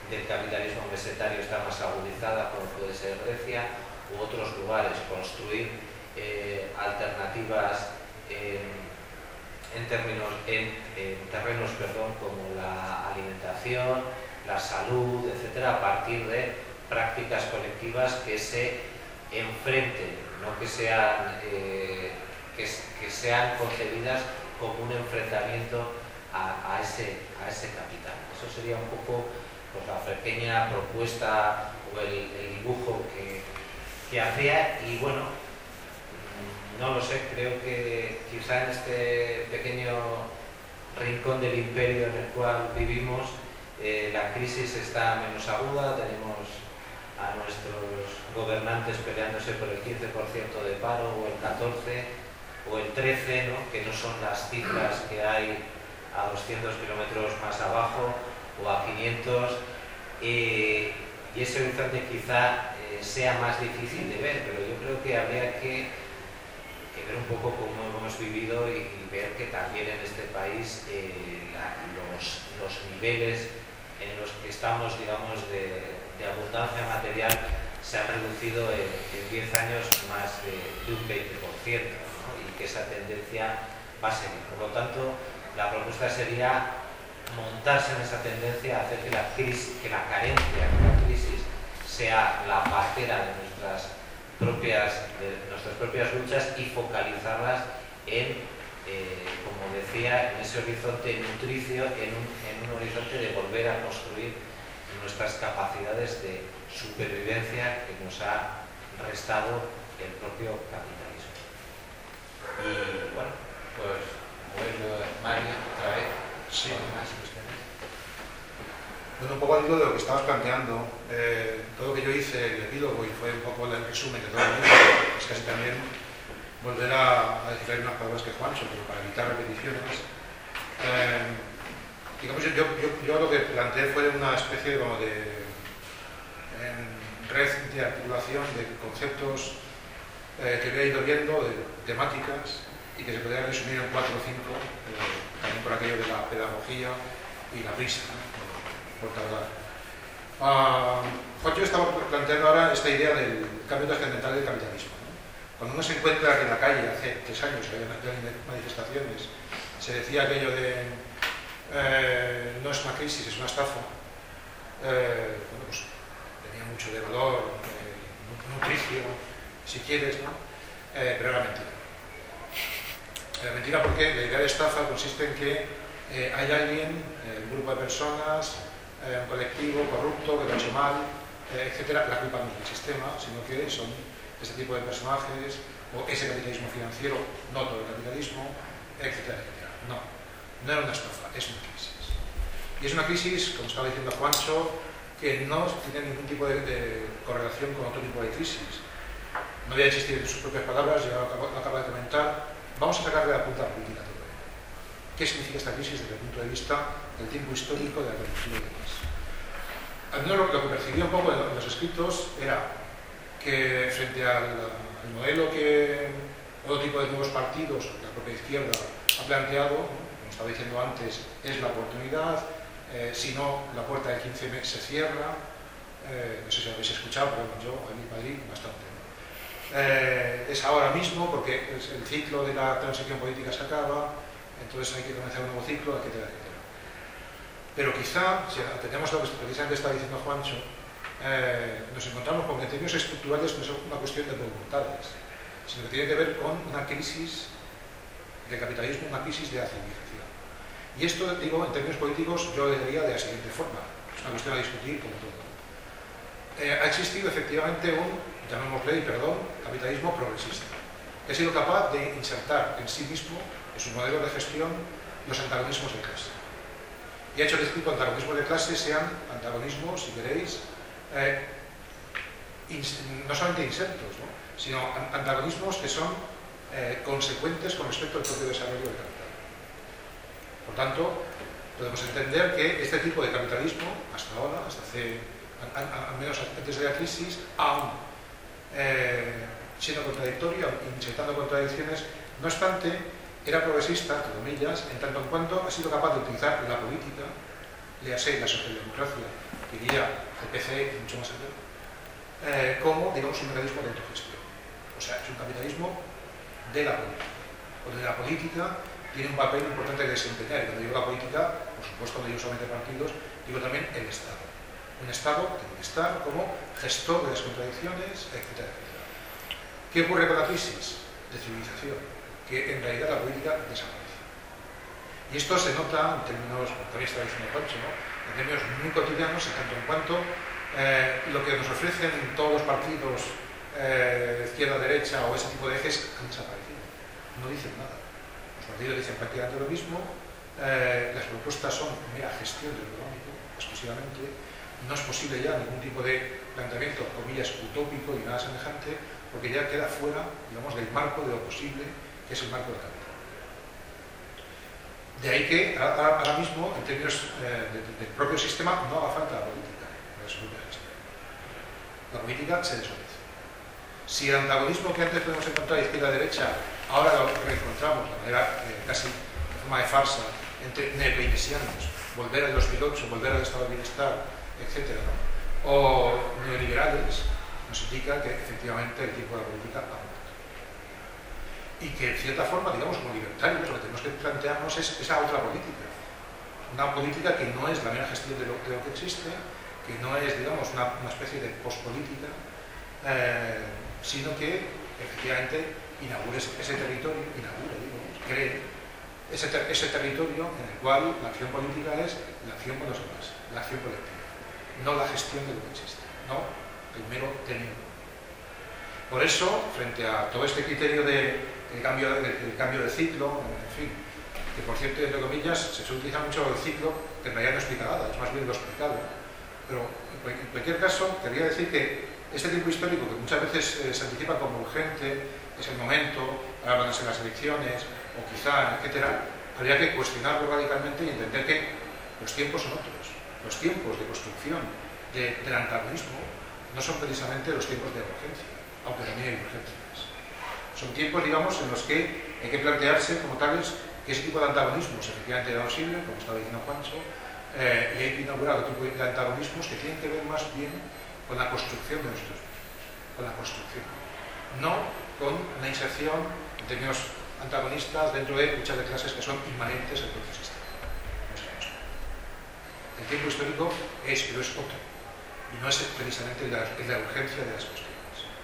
del capitalismo mesetario está más agudizada, como puede ser Grecia u otros lugares, construir eh, alternativas en, en, términos, en, en terrenos perdón, como la alimentación, la salud, etcétera, a partir de prácticas colectivas que se enfrenten, no que sean, eh, que, que sean concebidas como un enfrentamiento a, a, ese, a ese capital. Eso sería un poco pues, la pequeña propuesta o el, el dibujo que, que hacía, y bueno, no lo sé, creo que quizá en este pequeño rincón del imperio en el cual vivimos eh, la crisis está menos aguda, tenemos a nuestros gobernantes peleándose por el quince por ciento de paro o el catorce por ciento o el trece por ciento, ¿no? Que no son las cifras que hay a doscientos kilómetros más abajo o a quinientos, eh, y ese horizonte quizá eh, sea más difícil de ver, pero yo creo que habría que, que ver un poco cómo hemos vivido y, y ver que también en este país eh, la, los, los niveles en los que estamos, digamos, de, de abundancia material se han reducido en, en diez años más de, de un veinte por ciento, ¿no? Y que esa tendencia va a seguir. Por lo tanto, la propuesta sería montarse en esa tendencia, hacer que la crisis, que la carencia, que la crisis sea la partera de nuestras propias, de nuestras propias luchas y focalizarlas en, eh, como decía, en ese horizonte nutricio, en un, en un horizonte de volver a construir nuestras capacidades de supervivencia que nos ha restado el propio capitalismo. Y bueno, pues vuelvo Mario otra vez. Sí. Más cuestiones. Bueno, un poco al hilo de lo que estabas planteando, eh, todo lo que yo hice, el epílogo, y fue un poco el resumen de todo el mundo, es casi también volver a, a decir unas palabras que Juancho, pero para evitar repeticiones. Eh, digamos, yo, yo, yo lo que planteé fue una especie como de eh, red de articulación de conceptos eh, que había ido viendo, de temáticas, y que se podría resumir en cuatro o cinco, eh, también por aquello de la pedagogía y la prisa, ¿no? por, por tardar. Uh, Juancho estaba planteando ahora esta idea del cambio trascendental del capitalismo, ¿no? Cuando uno se encuentra que en la calle, hace tres años que había manifestaciones, se decía aquello de eh, no es una crisis, es una estafa, eh, bueno, pues tenía mucho de valor, eh, nutricio, si quieres, ¿no? Eh, pero era mentira. Era mentira porque la idea de estafa consiste en que eh, hay alguien, eh, un grupo de personas, eh, un colectivo corrupto que lo ha hecho mal, eh, etcétera. La culpa no es del sistema, sino que son este tipo de personajes o ese capitalismo financiero, no todo el capitalismo, etcétera, etcétera. No, no era una estafa, es una crisis. Y es una crisis, como estaba diciendo Juancho, que no tiene ningún tipo de, de correlación con otro tipo de crisis. No voy a insistir en sus propias palabras, ya lo acaba de comentar. Vamos a sacar de la punta política todo ello. ¿Qué significa esta crisis desde el punto de vista del tiempo histórico de la coyuntura y demás? Al menos lo que percibí un poco en los escritos era que frente al, al modelo que otro tipo de nuevos partidos, la propia izquierda, ha planteado, ¿no? Como estaba diciendo antes, es la oportunidad, eh, si no, la puerta del quince M se cierra, eh, no sé si lo habéis escuchado, pero yo en Madrid bastante. Eh, es ahora mismo porque el ciclo de la transición política se acaba, entonces hay que comenzar un nuevo ciclo, etcétera, etcétera. Pero quizá, si atendemos lo que precisamente está diciendo Juancho, eh, nos encontramos con que en términos estructurales no es una cuestión de voluntades, sino que tiene que ver con una crisis del capitalismo, una crisis de la civilización. Y esto, digo, en términos políticos, yo lo diría de la siguiente forma, es una cuestión a discutir como todo. Eh, ha existido efectivamente un, llamémosle, perdón, capitalismo progresista, que ha sido capaz de insertar en sí mismo, en su modelo de gestión, los antagonismos de clase. Y ha hecho que este tipo de antagonismos de clase sean antagonismos, si queréis, eh, no solamente insertos, ¿no? sino antagonismos que son eh, consecuentes con respecto al propio desarrollo del capital. Por tanto, podemos entender que este tipo de capitalismo, hasta ahora, hasta hace, al menos antes de la crisis, aún eh, siendo contradictorio, insertando contradicciones, no obstante, era progresista, entre comillas, en tanto en cuanto ha sido capaz de utilizar la política léase la socialdemocracia, que diría el P C E, mucho más allá, eh, como, digamos, un mecanismo de autogestión. O sea, es un capitalismo de la política. Donde la política tiene un papel importante que desempeñar. Y cuando digo la política, por supuesto, no digo solamente partidos, digo también el Estado. Un Estado tiene que estar como gestor de las contradicciones, etcétera, etcétera. ¿Qué ocurre con la crisis de civilización? Que en realidad la política desaparece. Y esto se nota en términos, como también estaba diciendo Pancho, ¿no? En términos muy cotidianos, en tanto en cuanto eh, lo que nos ofrecen todos los partidos eh, de izquierda, derecha o ese tipo de ejes han desaparecido. No dicen nada. Los partidos dicen prácticamente lo mismo, eh, las propuestas son mera gestión del económico, exclusivamente. No es posible ya ningún tipo de planteamiento, comillas, utópico y nada semejante, porque ya queda fuera, digamos, del marco de lo posible, que es el marco del capital. De ahí que ahora mismo, en términos eh, de, de, del propio sistema, no haga falta la política para su propia gestión. La política se desobedece. Si el antagonismo que antes podemos encontrar izquierda-derecha, ahora lo reencontramos de manera eh, casi de forma de farsa entre neokeynesianos, volver al dos mil ocho, volver al estado de bienestar, etcétera, ¿no? O neoliberales, nos indica que efectivamente el tiempo de la política ha muerto. Y que en cierta forma, digamos, como libertarios, lo que tenemos que plantearnos es esa otra política. Una política que no es la mera gestión de lo, de lo que existe, que no es, digamos, una, una especie de pospolítica, eh, sino que efectivamente inaugure ese, ese territorio, inaugure, digo, cree ese, ter, ese territorio en el cual la acción política es la acción con los demás, la acción colectiva, no la gestión de lo que existe, no el mero tenido. Por eso, frente a todo este criterio de el cambio, el, el cambio de ciclo, en fin, que por cierto, entre comillas, se suele utilizar mucho el ciclo, que en realidad no explica nada, es más bien lo explicado. Pero en cualquier caso, quería decir que este tiempo histórico, que muchas veces eh, se anticipa como urgente, es el momento, ahora van a ser las elecciones, o quizá, etcétera, habría que cuestionarlo radicalmente y entender que los tiempos son otros. Los tiempos de construcción de, del antagonismo no son precisamente los tiempos de urgencia, aunque también hay urgencias. Son tiempos, digamos, en los que hay que plantearse como tales que ese tipo de antagonismos efectivamente era posible, como estaba diciendo Juancho, eh, y hay que inaugurar otro tipo de antagonismos que tienen que ver más bien con la construcción de nuestros vidas, con la construcción, no con la inserción en términos antagonistas dentro de luchas de clases que son inmanentes al propio sistema. No sabemos. El tiempo histórico es, pero es otro, y no es precisamente la, la urgencia de las cuestiones.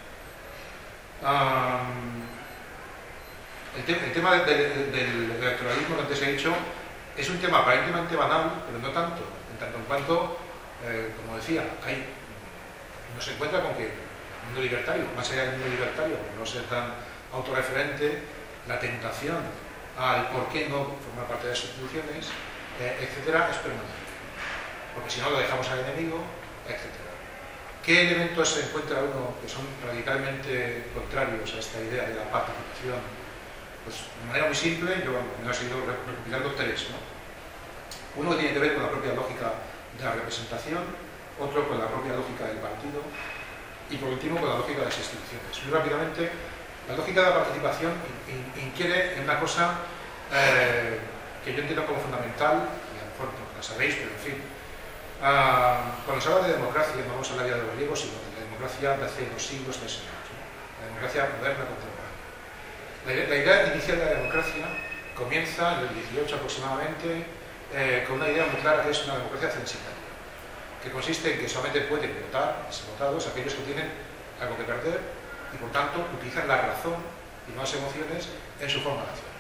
Um, el, te el tema de, de, del electoralismo que antes he dicho es un tema aparentemente banal, pero no tanto, en tanto en cuanto, eh, como decía, hay, uno se encuentra con que el mundo libertario, más allá del mundo libertario, por no ser tan autorreferente, la tentación al por qué no formar parte de las instituciones, eh, etcétera, es permanente, porque si no lo dejamos al enemigo, etcétera. ¿Qué elementos se encuentra uno que son radicalmente contrarios a esta idea de la participación? Pues de manera muy simple, yo me he seguido recopilando tres, ¿no? Uno que tiene que ver con la propia lógica de la representación, otro con la propia lógica del partido y por último con la lógica de las instituciones. Muy rápidamente, la lógica de la participación inquiere en una cosa eh, que yo entiendo como fundamental, y a lo mejor no la sabéis, pero en fin. Uh, cuando se habla de democracia, no vamos a hablar ya de los griegos, sino de la democracia de hace dos siglos, tres siglos, ¿no? La democracia moderna contemporánea. La, la idea inicial de la democracia comienza en el dieciocho aproximadamente eh, con una idea muy clara que es una democracia censitaria, que consiste en que solamente pueden votar, ser votados, aquellos que tienen algo que perder y por tanto utilizan la razón y no las emociones en su forma de acción.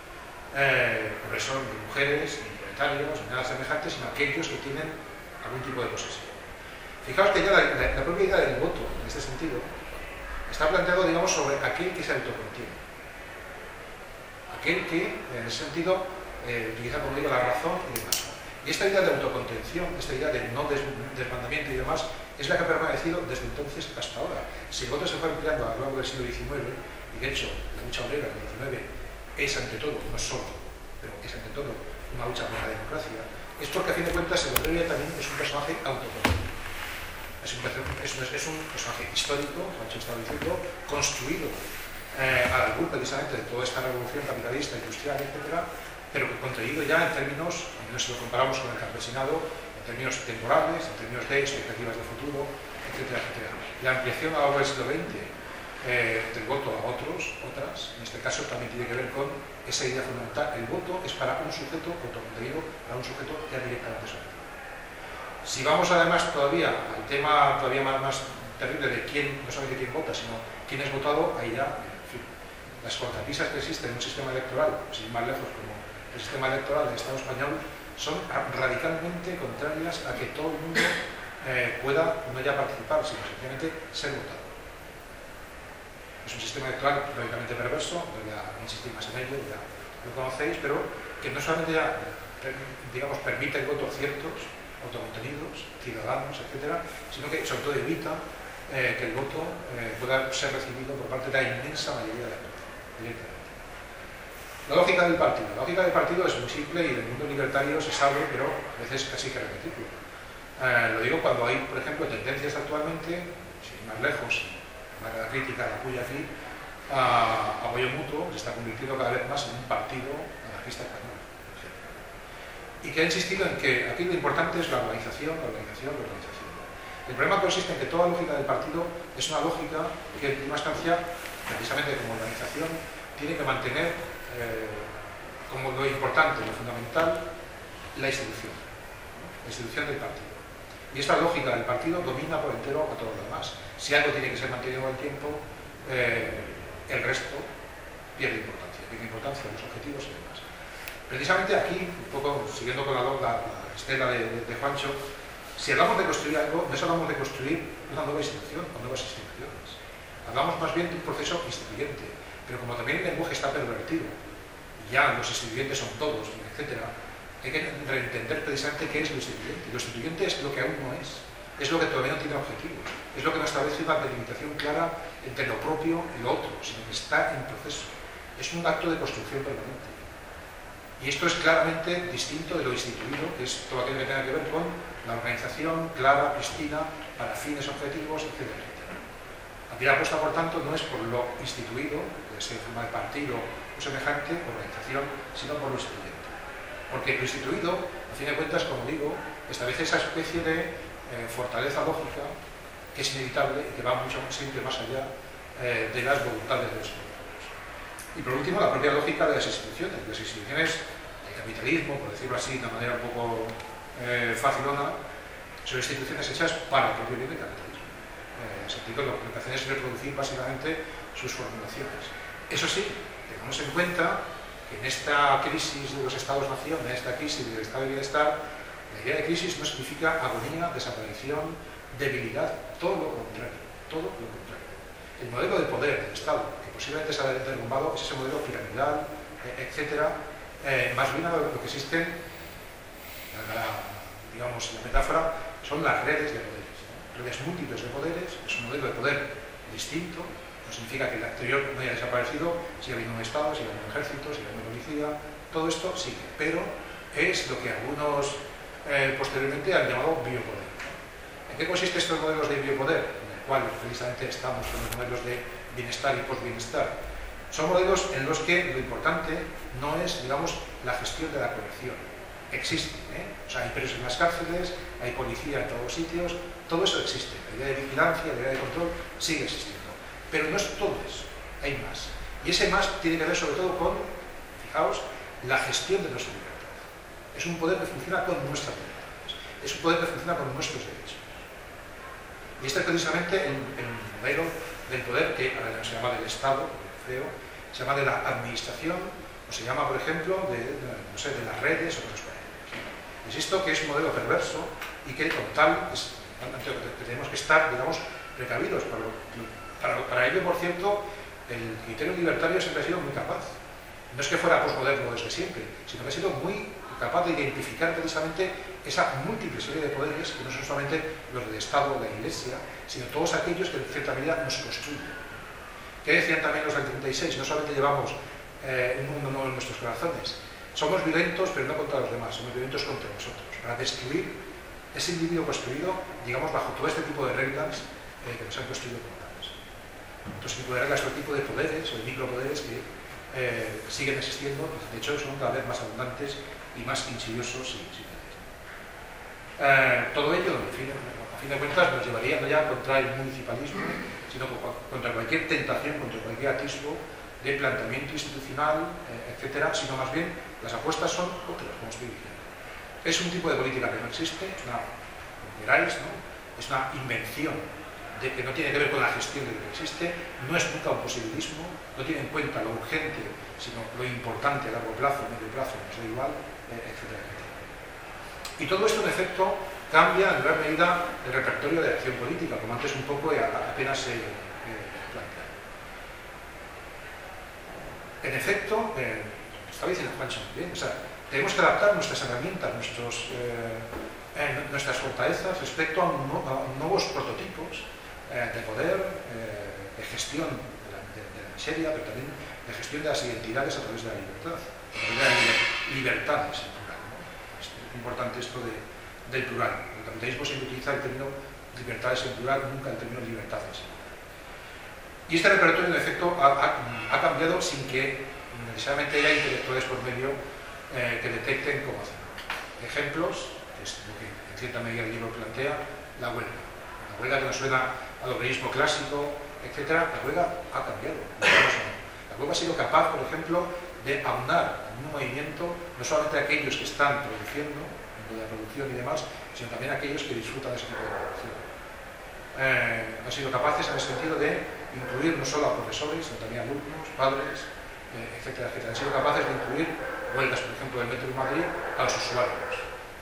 Eh, por eso ni mujeres, ni proletarios, ni nada semejante, sino aquellos que tienen algún tipo de posesión. Fijaos que ya la, la, la propia idea del voto, en este sentido, está planteado, digamos, sobre aquel que se autocontiene. Aquel que, en ese sentido, eh, utiliza, como digo, la razón y demás. Y esta idea de autocontención, esta idea de no des desmandamiento y demás, es la que ha permanecido desde entonces hasta ahora. Si el voto se fue empleando a lo largo del siglo diecinueve, y de hecho, la lucha obrera del diecinueve es ante todo, no solo, pero es ante todo una lucha por la democracia, es porque a fin de cuentas el obrero también es un personaje autocontinuo. Es un, es, un, es un personaje histórico, Juancho estaba diciendo, construido eh, a la luz precisamente de toda esta revolución capitalista, industrial, etcétera, pero que contraído ya en términos, al menos si lo comparamos con el campesinado, en en términos temporales, en términos de expectativas de futuro, etcétera, etcétera. La ampliación a lo largo del siglo veinte eh, del voto a otros, otras, en este caso también tiene que ver con esa idea fundamental. El voto es para un sujeto autocontenido, para un sujeto ya directamente sometido. Si vamos además todavía al tema todavía más, más terrible de quién, no solamente quién vota, sino quién es votado, ahí ya, en fin, las cortapisas que existen en un sistema electoral, sin ir más lejos como el sistema electoral del Estado español, son radicalmente contrarias a que todo el mundo eh, pueda no ya participar, sino sencillamente ser votado. Es un sistema electoral radicalmente perverso, voy a insistir más en ello, ya lo conocéis, pero que no solamente ya, digamos, permite el voto a ciertos autocontenidos, ciudadanos, etcétera, sino que sobre todo evita eh, que el voto eh, pueda ser recibido por parte de la inmensa mayoría de la población, directamente. La lógica del partido. La lógica del partido es muy simple y en el mundo libertario se sabe, pero a veces casi que repetirlo. Eh, lo digo cuando hay, por ejemplo, tendencias actualmente, sin ir más lejos, la crítica la cuya aquí, a apoyo mutuo se está convirtiendo cada vez más en un partido anarquista español. Y que ha insistido en que aquí lo importante es la organización, la organización, la organización. El problema consiste en que toda lógica del partido es una lógica que en última instancia, precisamente como organización, tiene que mantener eh, como lo importante, lo fundamental, la institución, ¿no? La institución del partido. Y esta lógica del partido domina por entero a todo lo demás. Si algo tiene que ser mantenido con el tiempo, eh, el resto pierde importancia, pierde importancia los objetivos y demás. Precisamente aquí, un poco siguiendo con la, la, la estela de, de, de Juancho, si hablamos de construir algo, no hablamos de construir una nueva institución o nuevas instituciones. Hablamos más bien de un proceso instituyente, pero como también el lenguaje está pervertido, ya los instituyentes son todos, etcétera, hay que reentender precisamente qué es lo instituyente. Lo instituyente es lo que aún no es, es lo que todavía no tiene objetivos, es lo que no establece una delimitación clara entre lo propio y lo otro, sino que está en proceso. Es un acto de construcción permanente. Y esto es claramente distinto de lo instituido, que es todo aquello que tenga que ver con la organización clara, pristina, para fines objetivos, etcétera, etcétera. Aquí la apuesta, por tanto, no es por lo instituido, que sea en forma de partido o semejante, organización, sino por lo instituyente. Porque lo instituido, a fin de cuentas, como digo, establece esa especie de eh, fortaleza lógica que es inevitable y que va mucho siempre más allá eh, de las voluntades de los individuos. Y por último, la propia lógica de las instituciones. Las instituciones, el capitalismo, por decirlo así, de una manera un poco eh, facilona, son instituciones hechas para el propio bien del capitalismo. Eh, en el sentido, lo que hacen es reproducir básicamente sus formulaciones. Eso sí, tengamos en cuenta que en esta crisis de los estados-nación, en esta crisis del estado de bienestar, la idea de crisis no significa agonía, desaparición, debilidad, todo lo contrario, todo lo contrario. El modelo de poder del Estado, que posiblemente se ha derrumbado, es ese modelo piramidal, eh, etcétera, eh, más bien lo que existen, la, la, digamos, la metáfora, son las redes de poderes, ¿no? Redes múltiples de poderes, es un modelo de poder distinto. No significa que el anterior no haya desaparecido, sigue habiendo un Estado, sigue habiendo un ejército, sigue habiendo policía, todo esto sigue, pero es lo que algunos eh, posteriormente han llamado biopoder, ¿no? ¿En qué consiste estos modelos de biopoder? En el cual precisamente estamos con los modelos de bienestar y postbienestar. Son modelos en los que lo importante no es, digamos, la gestión de la coerción. Existe, ¿eh? O sea, hay presos en las cárceles, hay policía en todos los sitios, todo eso existe. La idea de vigilancia, la idea de control sigue existiendo. Pero no es todo eso, hay más. Y ese más tiene que ver sobre todo con, fijaos, la gestión de nuestra libertad. Es un poder que funciona con nuestras libertades. Es un poder que funciona con nuestros derechos. Y este es precisamente el, el modelo del poder que ahora se llama del Estado, feo, se llama de la administración, o se llama, por ejemplo, de, de, no sé, de las redes o otros países. Insisto que es un modelo perverso y que, como tal, es, tenemos que estar, digamos, precavidos por lo, Para, para ello, por cierto, el criterio libertario siempre ha sido muy capaz. No es que fuera posmoderno desde siempre, sino que ha sido muy capaz de identificar precisamente esa múltiple serie de poderes que no son solamente los del Estado o de la Iglesia, sino todos aquellos que en cierta medida nos construyen. ¿Qué decían también los del treinta y seis? No solamente llevamos eh, un mundo nuevo en nuestros corazones, somos violentos, pero no contra los demás, somos violentos contra nosotros, para destruir ese individuo construido, digamos, bajo todo este tipo de reglas eh, que nos han construido como tales. Otro tipo de reglas, otro tipo de poderes o de micropoderes que eh, siguen existiendo, de hecho son cada vez más abundantes y más insidiosos y similares. Eh, todo ello, en fin, a fin de cuentas, nos llevaría no ya contra el municipalismo, sino contra cualquier tentación, contra cualquier atisbo de planteamiento institucional, eh, etcétera, sino más bien las apuestas son otras, como estoy diciendo. Es un tipo de política que no existe, es una, como queráis, ¿no? Es una invención de que no tiene que ver con la gestión de lo que existe, no es nunca un posibilismo, no tiene en cuenta lo urgente, sino lo importante a largo plazo, medio plazo, nos da igual, eh, etcétera, etcétera. Y todo esto, en efecto, cambia en gran medida el repertorio de acción política, como antes un poco apenas se eh, plantea. En efecto, eh, estaba diciendo Juancho muy bien, o sea, tenemos que adaptar nuestras herramientas, nuestros, eh, eh, nuestras fortalezas respecto a, un, a nuevos prototipos eh, de poder, eh, de gestión de la, de, de la miseria, pero también de gestión de las identidades a través de la libertad, a través de las libertades en plural, ¿no? Es importante esto de, del plural. El capitalismo siempre utiliza el término libertades en plural, nunca el término libertades en plural. Y este repertorio, en efecto, ha, ha, ha cambiado sin que necesariamente haya intelectuales por medio eh, que detecten cómo hacerlo. Ejemplos, que es lo que en cierta medida el libro plantea, la huelga. La huelga que nos suena al obrerismo clásico, etcétera, la huelga ha cambiado. La huelga ha sido capaz, por ejemplo, de aunar en un movimiento no solamente aquellos que están produciendo, de la producción y demás, sino también aquellos que disfrutan de ese tipo de producción. Eh, han sido capaces en el sentido de incluir no solo a profesores, sino también a alumnos, padres, eh, etcétera, etcétera. Han sido capaces de incluir huelgas, por ejemplo, del Metro de Madrid, a los usuarios.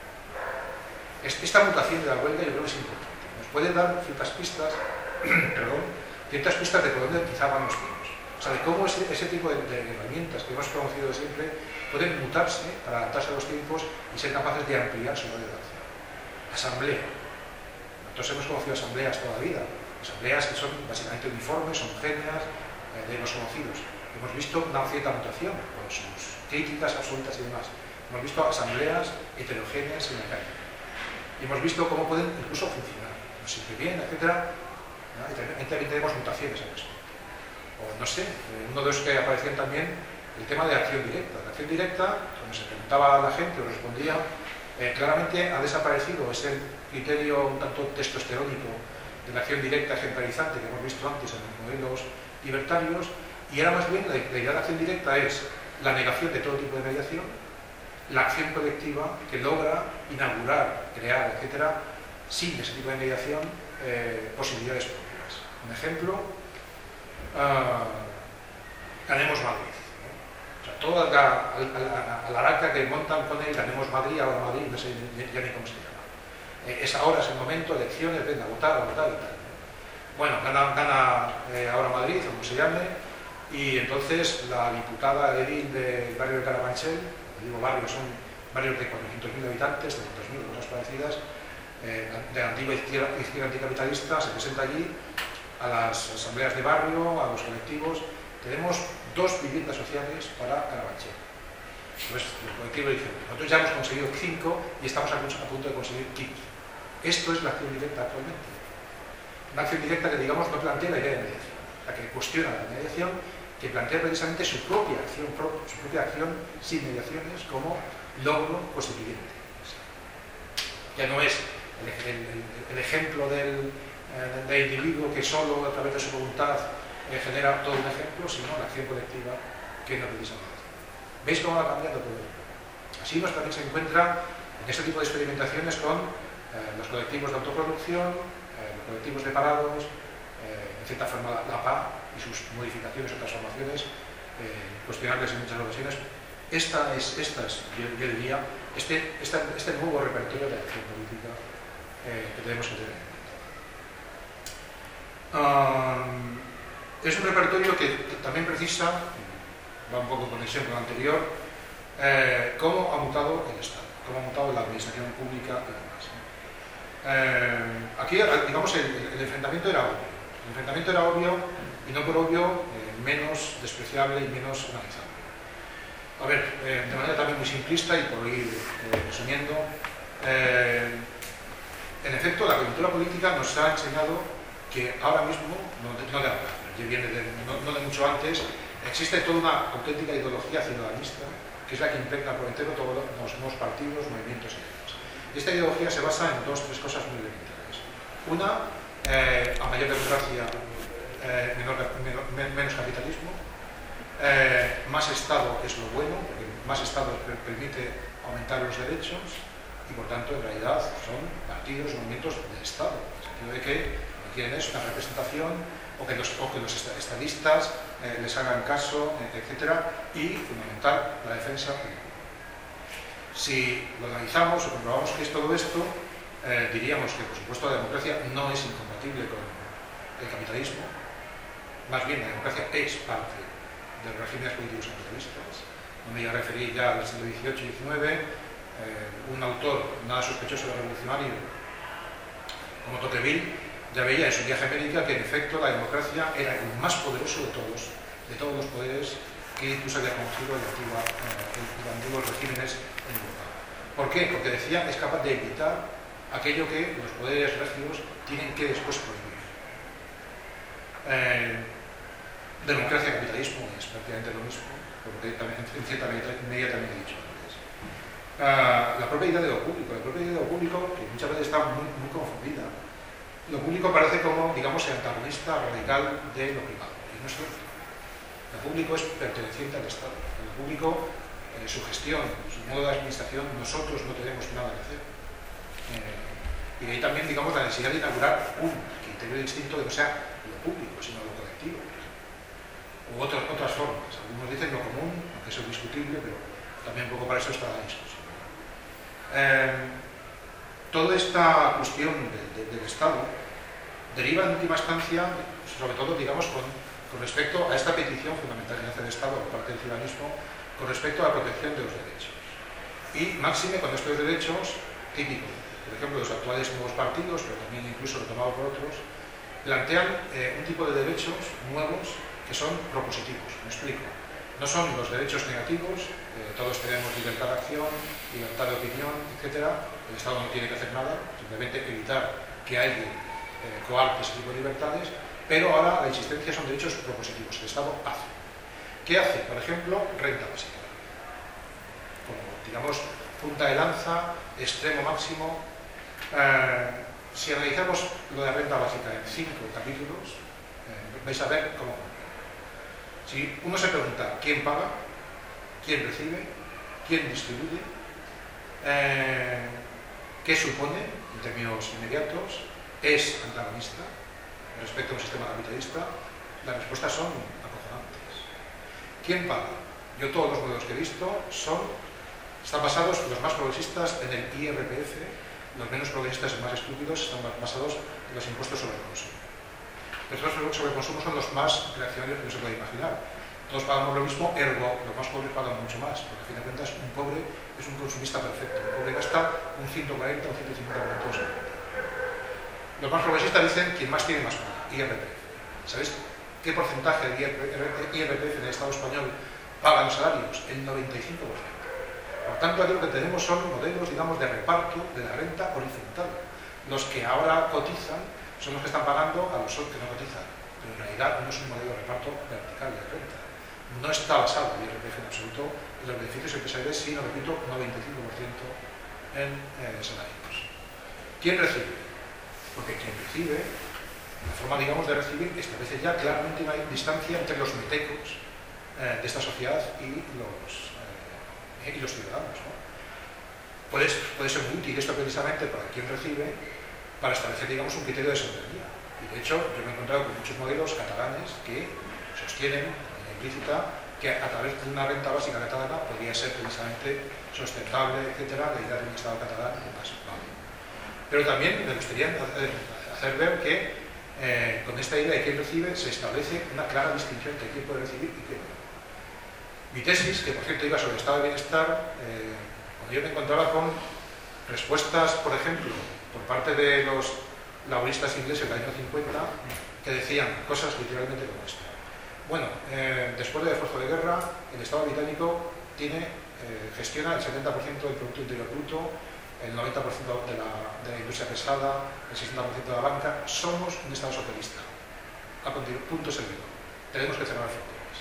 Esta mutación de la huelga yo creo que es importante. Nos puede dar ciertas pistas, perdón, ciertas pistas de por dónde quizá van los tiempos. O sea, de cómo ese, ese tipo de, de herramientas que hemos conocido siempre pueden mutarse para adaptarse a los tiempos y ser capaces de ampliar su radio de acción. Asamblea. Nosotros hemos conocido asambleas toda la vida, asambleas que son básicamente uniformes, homogéneas, eh, de los conocidos. Hemos visto una cierta mutación con sus críticas absolutas y demás. Hemos visto asambleas heterogéneas en la calle. Y hemos visto cómo pueden incluso funcionar, no siempre bien, etcétera. ¿No? Y también tenemos mutaciones al respecto. O no sé, uno de los que aparecían también, el tema de acción directa. La acción directa, cuando se preguntaba a la gente o respondía, eh, claramente ha desaparecido ese criterio un tanto testosterónico de la acción directa ejemplarizante que hemos visto antes en los modelos libertarios, y ahora más bien la, la idea de acción directa es la negación de todo tipo de mediación, la acción colectiva que logra inaugurar, crear, etcétera, sin ese tipo de mediación, eh, posibilidades propias. Un ejemplo, uh, Ganemos Madrid. ¿No? O sea, toda la, la, la, la araca que montan con el Ganemos Madrid, ahora Madrid, no sé ya ni cómo se llama. Eh, es ahora, es el momento, elecciones, venga, a votar, a votar y tal. Bueno, gana, gana eh, ahora Madrid, como se llame, y entonces la diputada edil del barrio de Carabanchel, digo barrios, son barrios de cuatrocientos mil habitantes, trescientos mil, cosas parecidas, eh, de la antigua izquierda, izquierda anticapitalista, se presenta allí a las asambleas de barrio, a los colectivos. Tenemos dos viviendas sociales para Carabanchel. Entonces, el colectivo dice, nosotros ya hemos conseguido cinco y estamos a punto de conseguir quince. Esto es la acción directa actualmente. Una acción directa que, digamos, no plantea la idea de mediación, la que cuestiona la mediación, que plantea precisamente su propia acción, su propia acción sin mediaciones como logro constituyente. Ya no es el, el, el ejemplo del, eh, del individuo que solo a través de su voluntad eh, genera todo un ejemplo, sino la acción colectiva que no precisa mediación. ¿Veis cómo va cambiando todo esto? Así nos también se encuentra en este tipo de experimentaciones con eh, los colectivos de autoproducción, eh, los colectivos de parados, eh, en cierta forma la, la P A y sus modificaciones o transformaciones eh, cuestionables en muchas ocasiones. Esta es, esta es yo, yo diría, este, este, este nuevo repertorio de acción política eh, que tenemos que tener en cuenta. Um, es un repertorio que también precisa, va un poco en conexión con el anterior, eh, cómo ha mutado el Estado, cómo ha mutado la administración pública y demás. Eh, aquí, digamos, el, el enfrentamiento era obvio. El enfrentamiento era obvio y no por obvio eh, menos despreciable y menos analizable. A ver, eh, de manera también muy simplista y por ir eh, resumiendo, eh, en efecto la coyuntura política nos ha enseñado que ahora mismo, no de, no de ahora, viene de, no, no de mucho antes, existe toda una auténtica ideología ciudadanista que es la que impregna por entero todos los nuevos partidos, movimientos y demás. Y esta ideología se basa en dos o tres cosas muy elementales. Una, eh, a mayor democracia, eh, menor, menor, menos capitalismo. Eh, más Estado es lo bueno, porque más Estado permite aumentar los derechos y por tanto en realidad son partidos, movimientos de Estado, en el sentido de que lo que quieren es una representación o que los, o que los estadistas eh, les hagan caso, etcétera, y fundamental, la defensa pública. Si lo analizamos o comprobamos que es todo esto, eh, diríamos que por supuesto la democracia no es incompatible con el capitalismo, más bien la democracia es parte de los regímenes políticos capitalistas. No me voy a referir ya al siglo dieciocho y diecinueve, eh, un autor nada sospechoso de revolucionario como Tocqueville ya veía en su viaje a América que en efecto la democracia era el más poderoso de todos, de todos los poderes que incluso había conocido el antiguo, eh, los antiguos regímenes en Europa. ¿Por qué? Porque decía es capaz de evitar aquello que los poderes regios tienen que después prohibir. Eh, Democracia y capitalismo es prácticamente lo mismo, porque también, en cierta medida también he dicho antes. Uh, la propia idea de lo público, la propia idea de lo público, que muchas veces está muy, muy confundida. Lo público parece como, digamos, el antagonista radical de lo privado, y no es cierto. Lo público es perteneciente al Estado. Lo público, eh, su gestión, su modo de administración, nosotros no tenemos nada que hacer. Eh, y de ahí también, digamos, la necesidad de inaugurar un criterio distinto de no sea lo público, sino lo colectivo. U otras, otras formas. Algunos dicen lo común, aunque eso es discutible, pero también un poco para eso está la discusión. Eh, toda esta cuestión de, de, del Estado deriva en última instancia, sobre todo, digamos, con, con respecto a esta petición fundamental que hace el Estado por parte del ciudadanismo, con respecto a la protección de los derechos. Y máxime con estos derechos típicos, por ejemplo, los actuales nuevos partidos, pero también incluso retomado por otros, plantean eh, un tipo de derechos nuevos que son propositivos. Me explico. No son los derechos negativos, eh, todos tenemos libertad de acción, libertad de opinión, etcétera. El Estado no tiene que hacer nada, simplemente evitar que alguien eh, coarte ese tipo de libertades, pero ahora la existencia son derechos propositivos. El Estado hace. ¿Qué hace? Por ejemplo, renta básica. Como, digamos, punta de lanza, extremo máximo. Eh, si analizamos lo de la renta básica en cinco capítulos, eh, vais a ver cómo. Si uno se pregunta quién paga, quién recibe, quién distribuye, eh, qué supone en términos inmediatos, es antagonista respecto a un sistema capitalista, las respuestas son acojonantes. ¿Quién paga? Yo todos los modelos que he visto son, están basados, los más progresistas, en el I R P F, los menos progresistas y más estúpidos están basados en los impuestos sobre el consumo. Los impuestos sobre el consumo son los más reaccionarios que no se puede imaginar. Todos pagamos lo mismo, ergo, los más pobres pagan mucho más, porque a fin de cuentas un pobre es un consumista perfecto. Un pobre gasta un ciento cuarenta o un ciento cincuenta por ciento. Los más progresistas dicen quien más tiene más paga, I R P F. ¿Sabéis qué porcentaje del I R P F en el Estado español pagan los salarios? El noventa y cinco por ciento. Por tanto, aquí lo que tenemos son modelos, digamos, de reparto de la renta horizontal. Los que ahora cotizan son los que están pagando a los que no cotizan, pero en realidad no es un modelo de reparto vertical de renta. No está basado el I R P F en absoluto en los beneficios empresariales, sino, repito, noventa y cinco por ciento en eh, salarios. ¿Quién recibe? Porque quien recibe, la forma, digamos, de recibir, establece ya claramente una distancia entre los metecos eh, de esta sociedad y los, eh, y los ciudadanos, ¿no? Puede, puede ser muy útil esto precisamente para quien recibe, para establecer, digamos, un criterio de soberanía. Y de hecho, yo me he encontrado con muchos modelos catalanes que sostienen, de manera implícita, que a través de una renta básica catalana podría ser precisamente sustentable, etcétera, la idea de un Estado catalán y demás. Vale. Pero también me gustaría hacer, hacer ver que eh, con esta idea de quién recibe se establece una clara distinción entre quién puede recibir y quién no. Mi tesis, que por cierto iba sobre el estado de bienestar, eh, cuando yo me encontraba con respuestas, por ejemplo, por parte de los laboristas ingleses del año cincuenta, que decían cosas literalmente como esta. Bueno, eh, después del esfuerzo de guerra, el Estado británico tiene, eh, gestiona el setenta por ciento del Producto Interior Bruto, el noventa por ciento de la, de la industria pesada, el sesenta por ciento de la banca. Somos un Estado socialista. A continuación, punto servido. Tenemos que cerrar fronteras.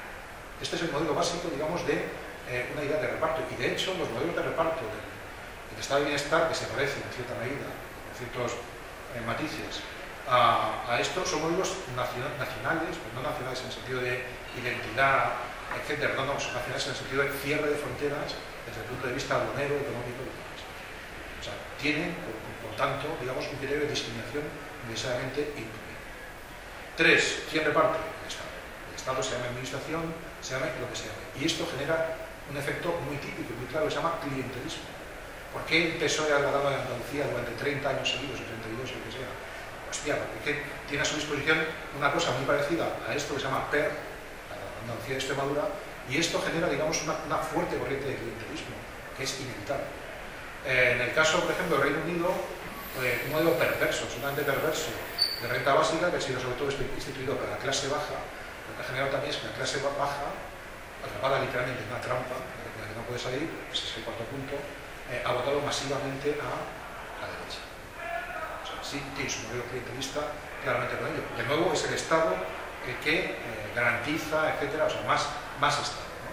Este es el modelo básico, digamos, de eh, una idea de reparto. Y de hecho, los modelos de reparto del estado de bienestar, que se parece en cierta medida, en ciertos eh, matices, a, a esto, son modelos nacionales, pero no nacionales en el sentido de identidad, etcétera, no, no, son nacionales en el sentido de cierre de fronteras desde el punto de vista aduanero, económico y demás. O sea, tienen, por, por tanto, digamos, un criterio de discriminación necesariamente impune. Tres, ¿quién reparte? El Estado. El Estado se llama administración, se llama lo que se llame. Y esto genera un efecto muy típico, muy claro, que se llama clientelismo. ¿Por qué el P S O E ha ganado en Andalucía durante treinta años seguidos, o treinta y dos, lo que sea? Hostia, porque tiene a su disposición una cosa muy parecida a esto que se llama P E R, Andalucía de Extremadura, y esto genera, digamos, una, una fuerte corriente de clientelismo, que es inevitable. Eh, en el caso, por ejemplo, del Reino Unido, eh, un modelo perverso, absolutamente perverso, de renta básica, que ha sido sobre todo instituido para la clase baja, lo que ha generado también es que la clase baja, atrapada literalmente en una trampa, de la que no puede salir, ese es el cuarto punto, eh, ha votado masivamente a la derecha. O sea, sí tiene su modelo clientelista claramente con ello. De nuevo, es el Estado que, que eh, garantiza, etcétera, o sea, más, más Estado, ¿no?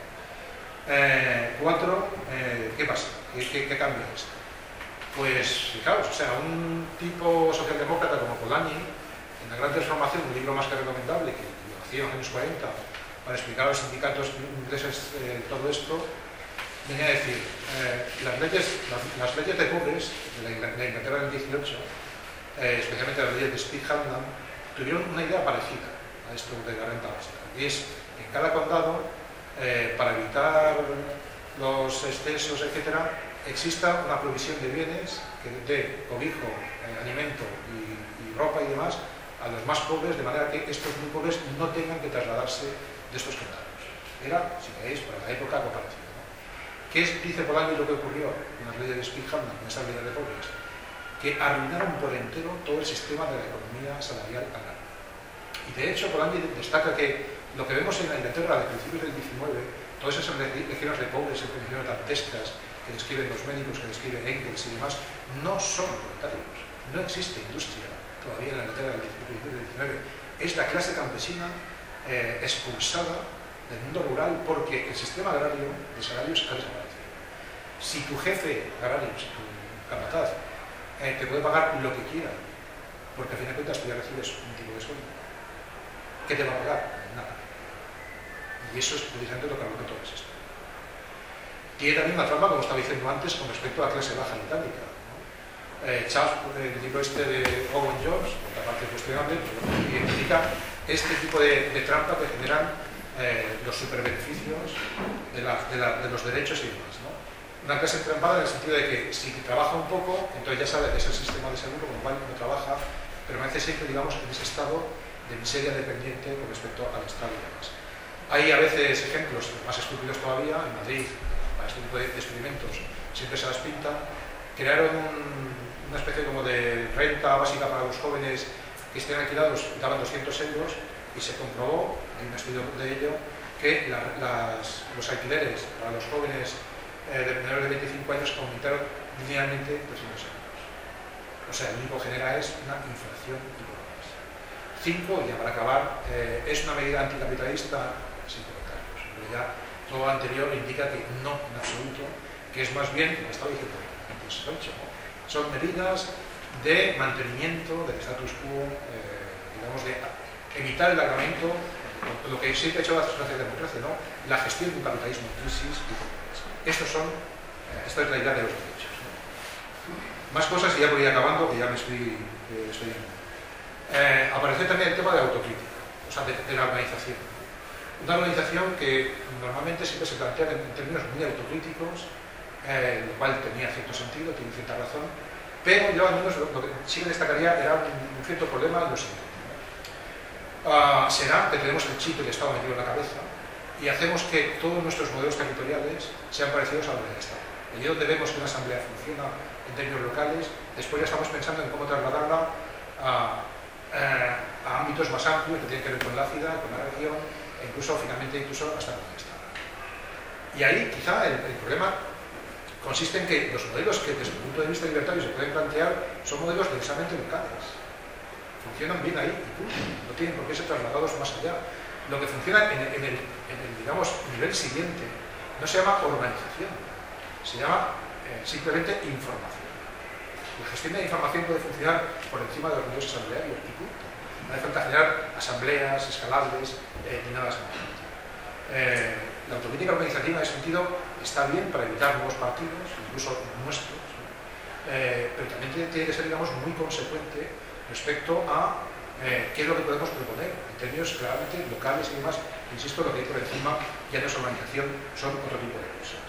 Eh, cuatro, eh, ¿qué pasa? ¿Qué, qué, qué cambia esto? Pues, fijaos, o sea, un tipo socialdemócrata como Polanyi, en La Gran Transformación, un libro más que recomendable, que lo hacía en los años cuarenta, para explicar a los sindicatos ingleses eh, todo esto, venía a decir, eh, las, leyes, las, las leyes de pobres de la, de la Inglaterra del dieciocho, eh, especialmente las leyes de Speed-Hamdan, tuvieron una idea parecida a esto de la renta básica, y es, en cada condado, eh, para evitar los excesos, etcétera, exista una provisión de bienes que dé cobijo, eh, alimento y, y ropa y demás a los más pobres, de manera que estos muy pobres no tengan que trasladarse de estos condados. Era, si veis, para la época algo parecido, ¿no? ¿Qué es, dice Polanyi, lo que ocurrió en las leyes de Speed-Hamdan, en esas leyes de pobres? Que arruinaron por entero todo el sistema de la economía salarial agraria. Y de hecho, Polanyi destaca que lo que vemos en la Inglaterra de principios del diecinueve, todas esas legiones de pobres en condiciones dantescas que describen los médicos, que describen Engels y demás, no son proletarios. No existe industria todavía en la Inglaterra del diecinueve. Es la clase campesina eh, expulsada del mundo rural porque el sistema agrario de salarios ha desaparecido. Si tu jefe agrario, si tu capataz, eh, te puede pagar lo que quiera, porque a fin de cuentas tú ya recibes un tipo de sueldo, ¿qué te va a pagar? Nada. Y eso es precisamente lo que argumenta todo esto. Tiene también una trampa, como estaba diciendo antes, con respecto a la clase baja británica, ¿no? Eh, Charles, el libro este de Owen Jones, por otra parte cuestionable, identifica este tipo de, de trampa que generan eh, los superbeneficios de, la, de, la, de los derechos y demás, ¿no? Una clase trampada en el sentido de que si trabaja un poco, entonces ya sabe que es el sistema de seguro, con lo cual no trabaja, permanece siempre, digamos, en ese estado de miseria dependiente con respecto al Estado y demás. Hay a veces ejemplos más estúpidos todavía. En Madrid, para este tipo de experimentos, siempre se las pintan. Crearon un, una especie como de renta básica para los jóvenes que estén alquilados, daban doscientos euros, y se comprobó, hay un estudio de ello, que la, las, los alquileres para los jóvenes eh, de menores de veinticinco años aumentaron linealmente doscientos euros. O sea, lo único que genera es una inflación y poco más. Cinco, ya para acabar, eh, es una medida anticapitalista sin comentarios. En realidad, todo lo anterior indica que no, en absoluto, que es más bien, como estaba diciendo antes, ¿no? Son medidas de mantenimiento del status quo, eh, digamos, de evitar el agravamiento, lo que siempre ha hecho la socialdemocracia, ¿no? La gestión de un capitalismo en crisis y todo eso. Estos son, eh, esta es la idea de los derechos, ¿no? Más cosas y ya voy acabando, que ya me estoy, eh, estoy en... Eh, apareció también el tema de la autocrítica, o sea, de, de la organización. Una organización que normalmente siempre se plantea en, en términos muy autocríticos, eh, lo cual tenía cierto sentido, tiene cierta razón, pero yo al menos lo, lo que sí me destacaría era un, un cierto problema en lo siguiente. Uh, será que tenemos el chip del Estado metido en la cabeza y hacemos que todos nuestros modelos territoriales sean parecidos a los del Estado. Allí donde vemos que una asamblea funciona en términos locales, después ya estamos pensando en cómo trasladarla a, a, a ámbitos más amplios que tienen que ver con la ciudad, con la región, e incluso finalmente incluso hasta con el Estado. Y ahí quizá el, el problema consiste en que los modelos que desde el punto de vista libertario se pueden plantear son modelos densamente locales. Funcionan bien ahí y punto. No tienen por qué ser trasladados más allá. Lo que funciona en el, en el, en el digamos, nivel siguiente no se llama urbanización, se llama eh, simplemente información. La gestión de la información puede funcionar por encima de los medios asamblearios y punto. No hace falta generar asambleas escalables eh, ni nada semejante. Eh, la autocrítica organizativa en ese sentido está bien para evitar nuevos partidos, incluso nuestros, ¿no? eh, pero también tiene, tiene que ser, digamos, muy consecuente respecto a eh, qué es lo que podemos proponer en términos claramente locales y demás. Insisto, lo que hay por encima ya no es organización, son otro tipo de cosas.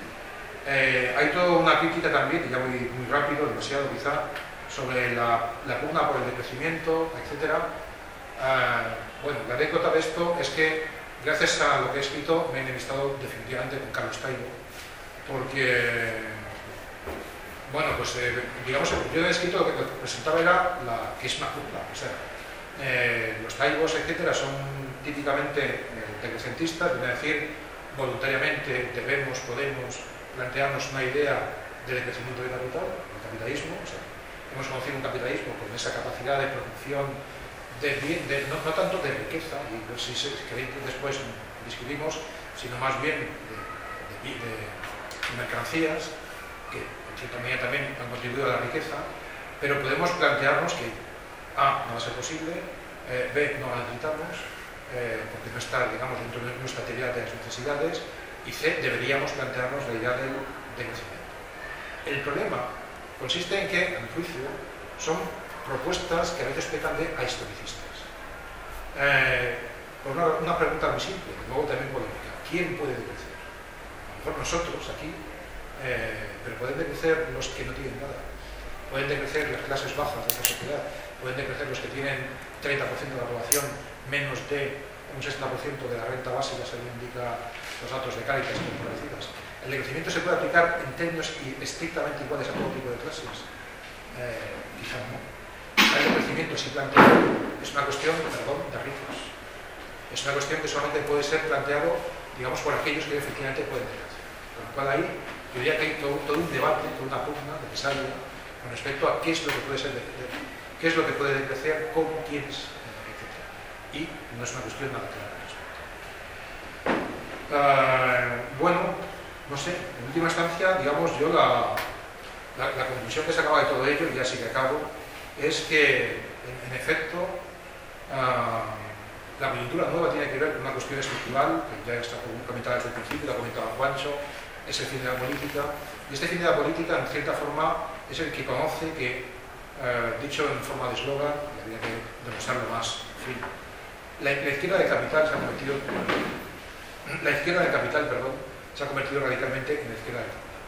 Eh, hay toda una crítica también, y ya muy, muy rápido, demasiado quizá, sobre la, la pugna por el decrecimiento, etcétera. Eh, bueno, la anécdota de esto es que gracias a lo que he escrito me he enemistado definitivamente con Carlos Taibo, porque, bueno, pues eh, digamos, yo he escrito lo que presentaba era la, que es una pugna, o sea, eh, los Taibos, etcétera, son típicamente eh, decrecentistas, viene a decir voluntariamente debemos, podemos plantearnos una idea de decrecimiento del capital, del capitalismo, o sea, hemos conocido un capitalismo con esa capacidad de producción de, de, no, no tanto de riqueza, y si, si queréis después discutimos, sino más bien de, de, de, de mercancías, que en cierta medida también han contribuido a la riqueza, pero podemos plantearnos que A, no va a ser posible, eh, B, no la necesitamos, eh, porque no está, digamos, dentro de nuestra teoría de las necesidades, y C, deberíamos plantearnos la idea del decrecimiento. El problema consiste en que, a mi juicio, son propuestas que a veces pecan de ahistoricistas. Eh, por una, una pregunta muy simple, luego también polémica. ¿Quién puede decrecer? A lo mejor nosotros aquí, eh, pero pueden decrecer los que no tienen nada. Pueden decrecer las clases bajas de la sociedad, pueden decrecer los que tienen treinta por ciento de la población, menos de un sesenta por ciento de la renta básica, según indica los datos de Cáritas y parecidas. El decrecimiento se puede aplicar en términos estrictamente iguales a todo tipo de clases. Eh, quizá no. El decrecimiento, si planteado, es una cuestión, perdón, de ricos. Es una cuestión que solamente puede ser planteado, digamos, por aquellos que efectivamente pueden decrecer. Con lo cual ahí, yo diría que hay todo, todo un debate, toda una pugna necesaria con respecto a qué es lo que puede ser, qué es lo que puede decrecer, cómo, quiénes, etcétera. Y no es una cuestión nada clara al respecto. Uh, bueno, no sé, en última instancia, digamos, yo la, la, la conclusión que sacaba de todo ello, y ya sí que acabo, es que, en, en efecto, uh, la coyuntura nueva tiene que ver con una cuestión estructural, que ya está comentada desde el principio, la comentaba Juancho, es el fin de la política, y este fin de la política, en cierta forma, es el que conoce que, uh, dicho en forma de eslogan, y habría que demostrarlo más, en fin, la, la izquierda del capital se ha convertido, la izquierda del capital, perdón, se ha convertido radicalmente en la izquierda del capital.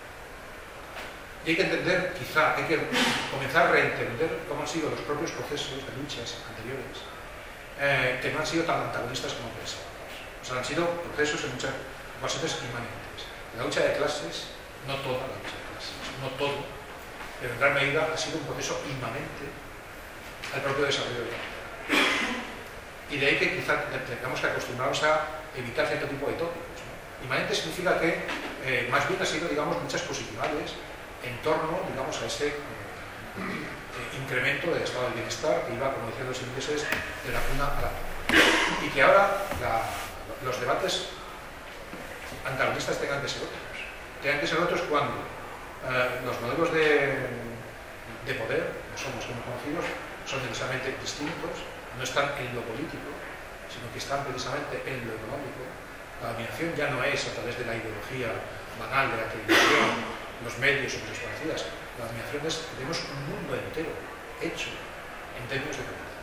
Y hay que entender, quizá, hay que comenzar a reentender cómo han sido los propios procesos de luchas anteriores, eh, que no han sido tan antagonistas como pensábamos. O sea, han sido procesos en muchas ocasiones inmanentes. La lucha de clases, no toda la lucha de clases, no todo, pero en gran medida ha sido un proceso inmanente al propio desarrollo del capital. Y de ahí que quizá tengamos que acostumbrarnos a evitar cierto tipo de tópicos, ¿no? Inmanente significa que eh, más bien ha sido, digamos, luchas posicionales en torno, digamos, a ese eh, eh, incremento del estado del bienestar que iba, como decían los ingleses, de la cuna a la cuna. Y que ahora la, los debates antagonistas tengan que ser otros. Tengan que ser otros cuando eh, los modelos de, de poder, no somos como conocidos, son necesariamente distintos, no están en lo político, sino que están precisamente en lo económico. La dominación ya no es a través de la ideología banal de la televisión, los medios o cosas parecidas. La dominación es que tenemos un mundo entero hecho en términos de capital.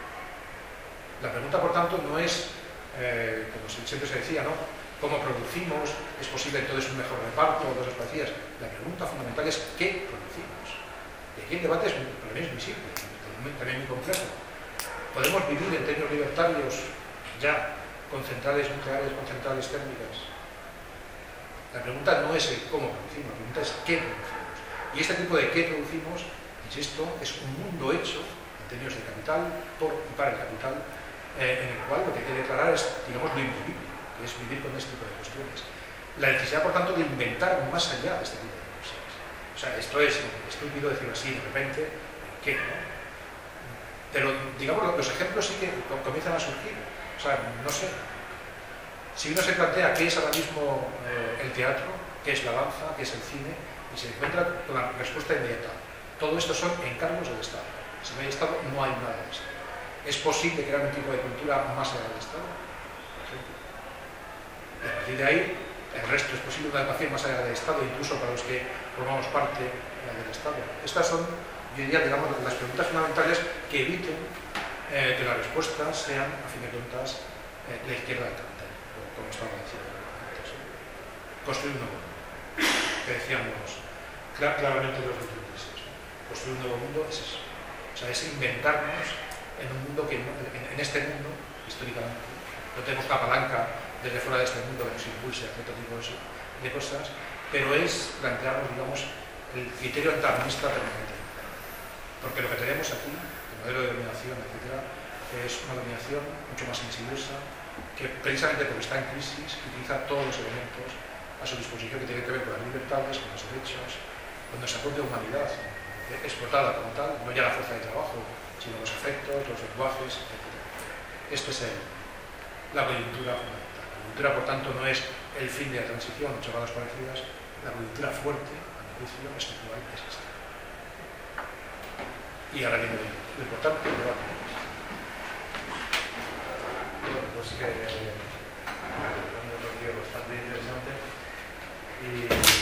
La pregunta, por tanto, no es, eh, como siempre se decía, ¿no?, cómo producimos, es posible entonces un mejor reparto o cosas parecidas. La pregunta fundamental es qué producimos. Y aquí el debate es, para mí es muy simple, también muy complejo. ¿Podemos vivir en términos libertarios ya con centrales nucleares, con centrales térmicas? La pregunta no es el cómo producimos, la pregunta es qué producimos. Y este tipo de qué producimos, insisto, es un mundo hecho en términos de capital, por y para el capital, eh, en el cual lo que hay que declarar es, digamos, lo invivible, que es vivir con este tipo de cuestiones. La necesidad, por tanto, de inventar más allá de este tipo de cosas. O sea, esto es estúpido decirlo así de repente, ¿qué? ¿No? Pero, digamos, los ejemplos sí que comienzan a surgir. O sea, no sé. Si uno se plantea qué es ahora mismo eh, el teatro, qué es la danza, qué es el cine, y se encuentra con la respuesta inmediata, todo esto son encargos del Estado. Si no hay Estado, no hay nada de esto. ¿Es posible crear un tipo de cultura más allá del Estado? Y a partir de ahí, el resto es posible una educación más allá del Estado, incluso para los que formamos parte del Estado. Estas son, yo diría, digamos, las preguntas fundamentales que eviten eh, que las respuestas sean, a fin de cuentas, eh, la izquierda del capital, como estaba diciendo antes. ¿eh? Construir un nuevo mundo, que decíamos clar, claramente los últimos meses. ¿no? Construir un nuevo mundo es eso. O sea, es inventarnos en un mundo que, no, en, en este mundo, históricamente, no tenemos una palanca desde fuera de este mundo que nos impulse a cierto tipo de cosas, pero es plantearnos, digamos, el criterio antagonista permanente. Porque lo que tenemos aquí, el modelo de dominación, etcétera, es una dominación mucho más insidiosa, que precisamente porque está en crisis, utiliza todos los elementos a su disposición que tienen que ver con las libertades, con los derechos, con nuestra propia humanidad, explotada como tal, no ya la fuerza de trabajo, sino los efectos, los lenguajes, etcétera. Esto es el, la coyuntura fundamental. La coyuntura, por tanto, no es el fin de la transición, chavadas parecidas, la coyuntura fuerte, a mi juicio, estructural, es esta. Y ahora viene lo importante, el debate. Bueno, pues que es bastante interesante. Y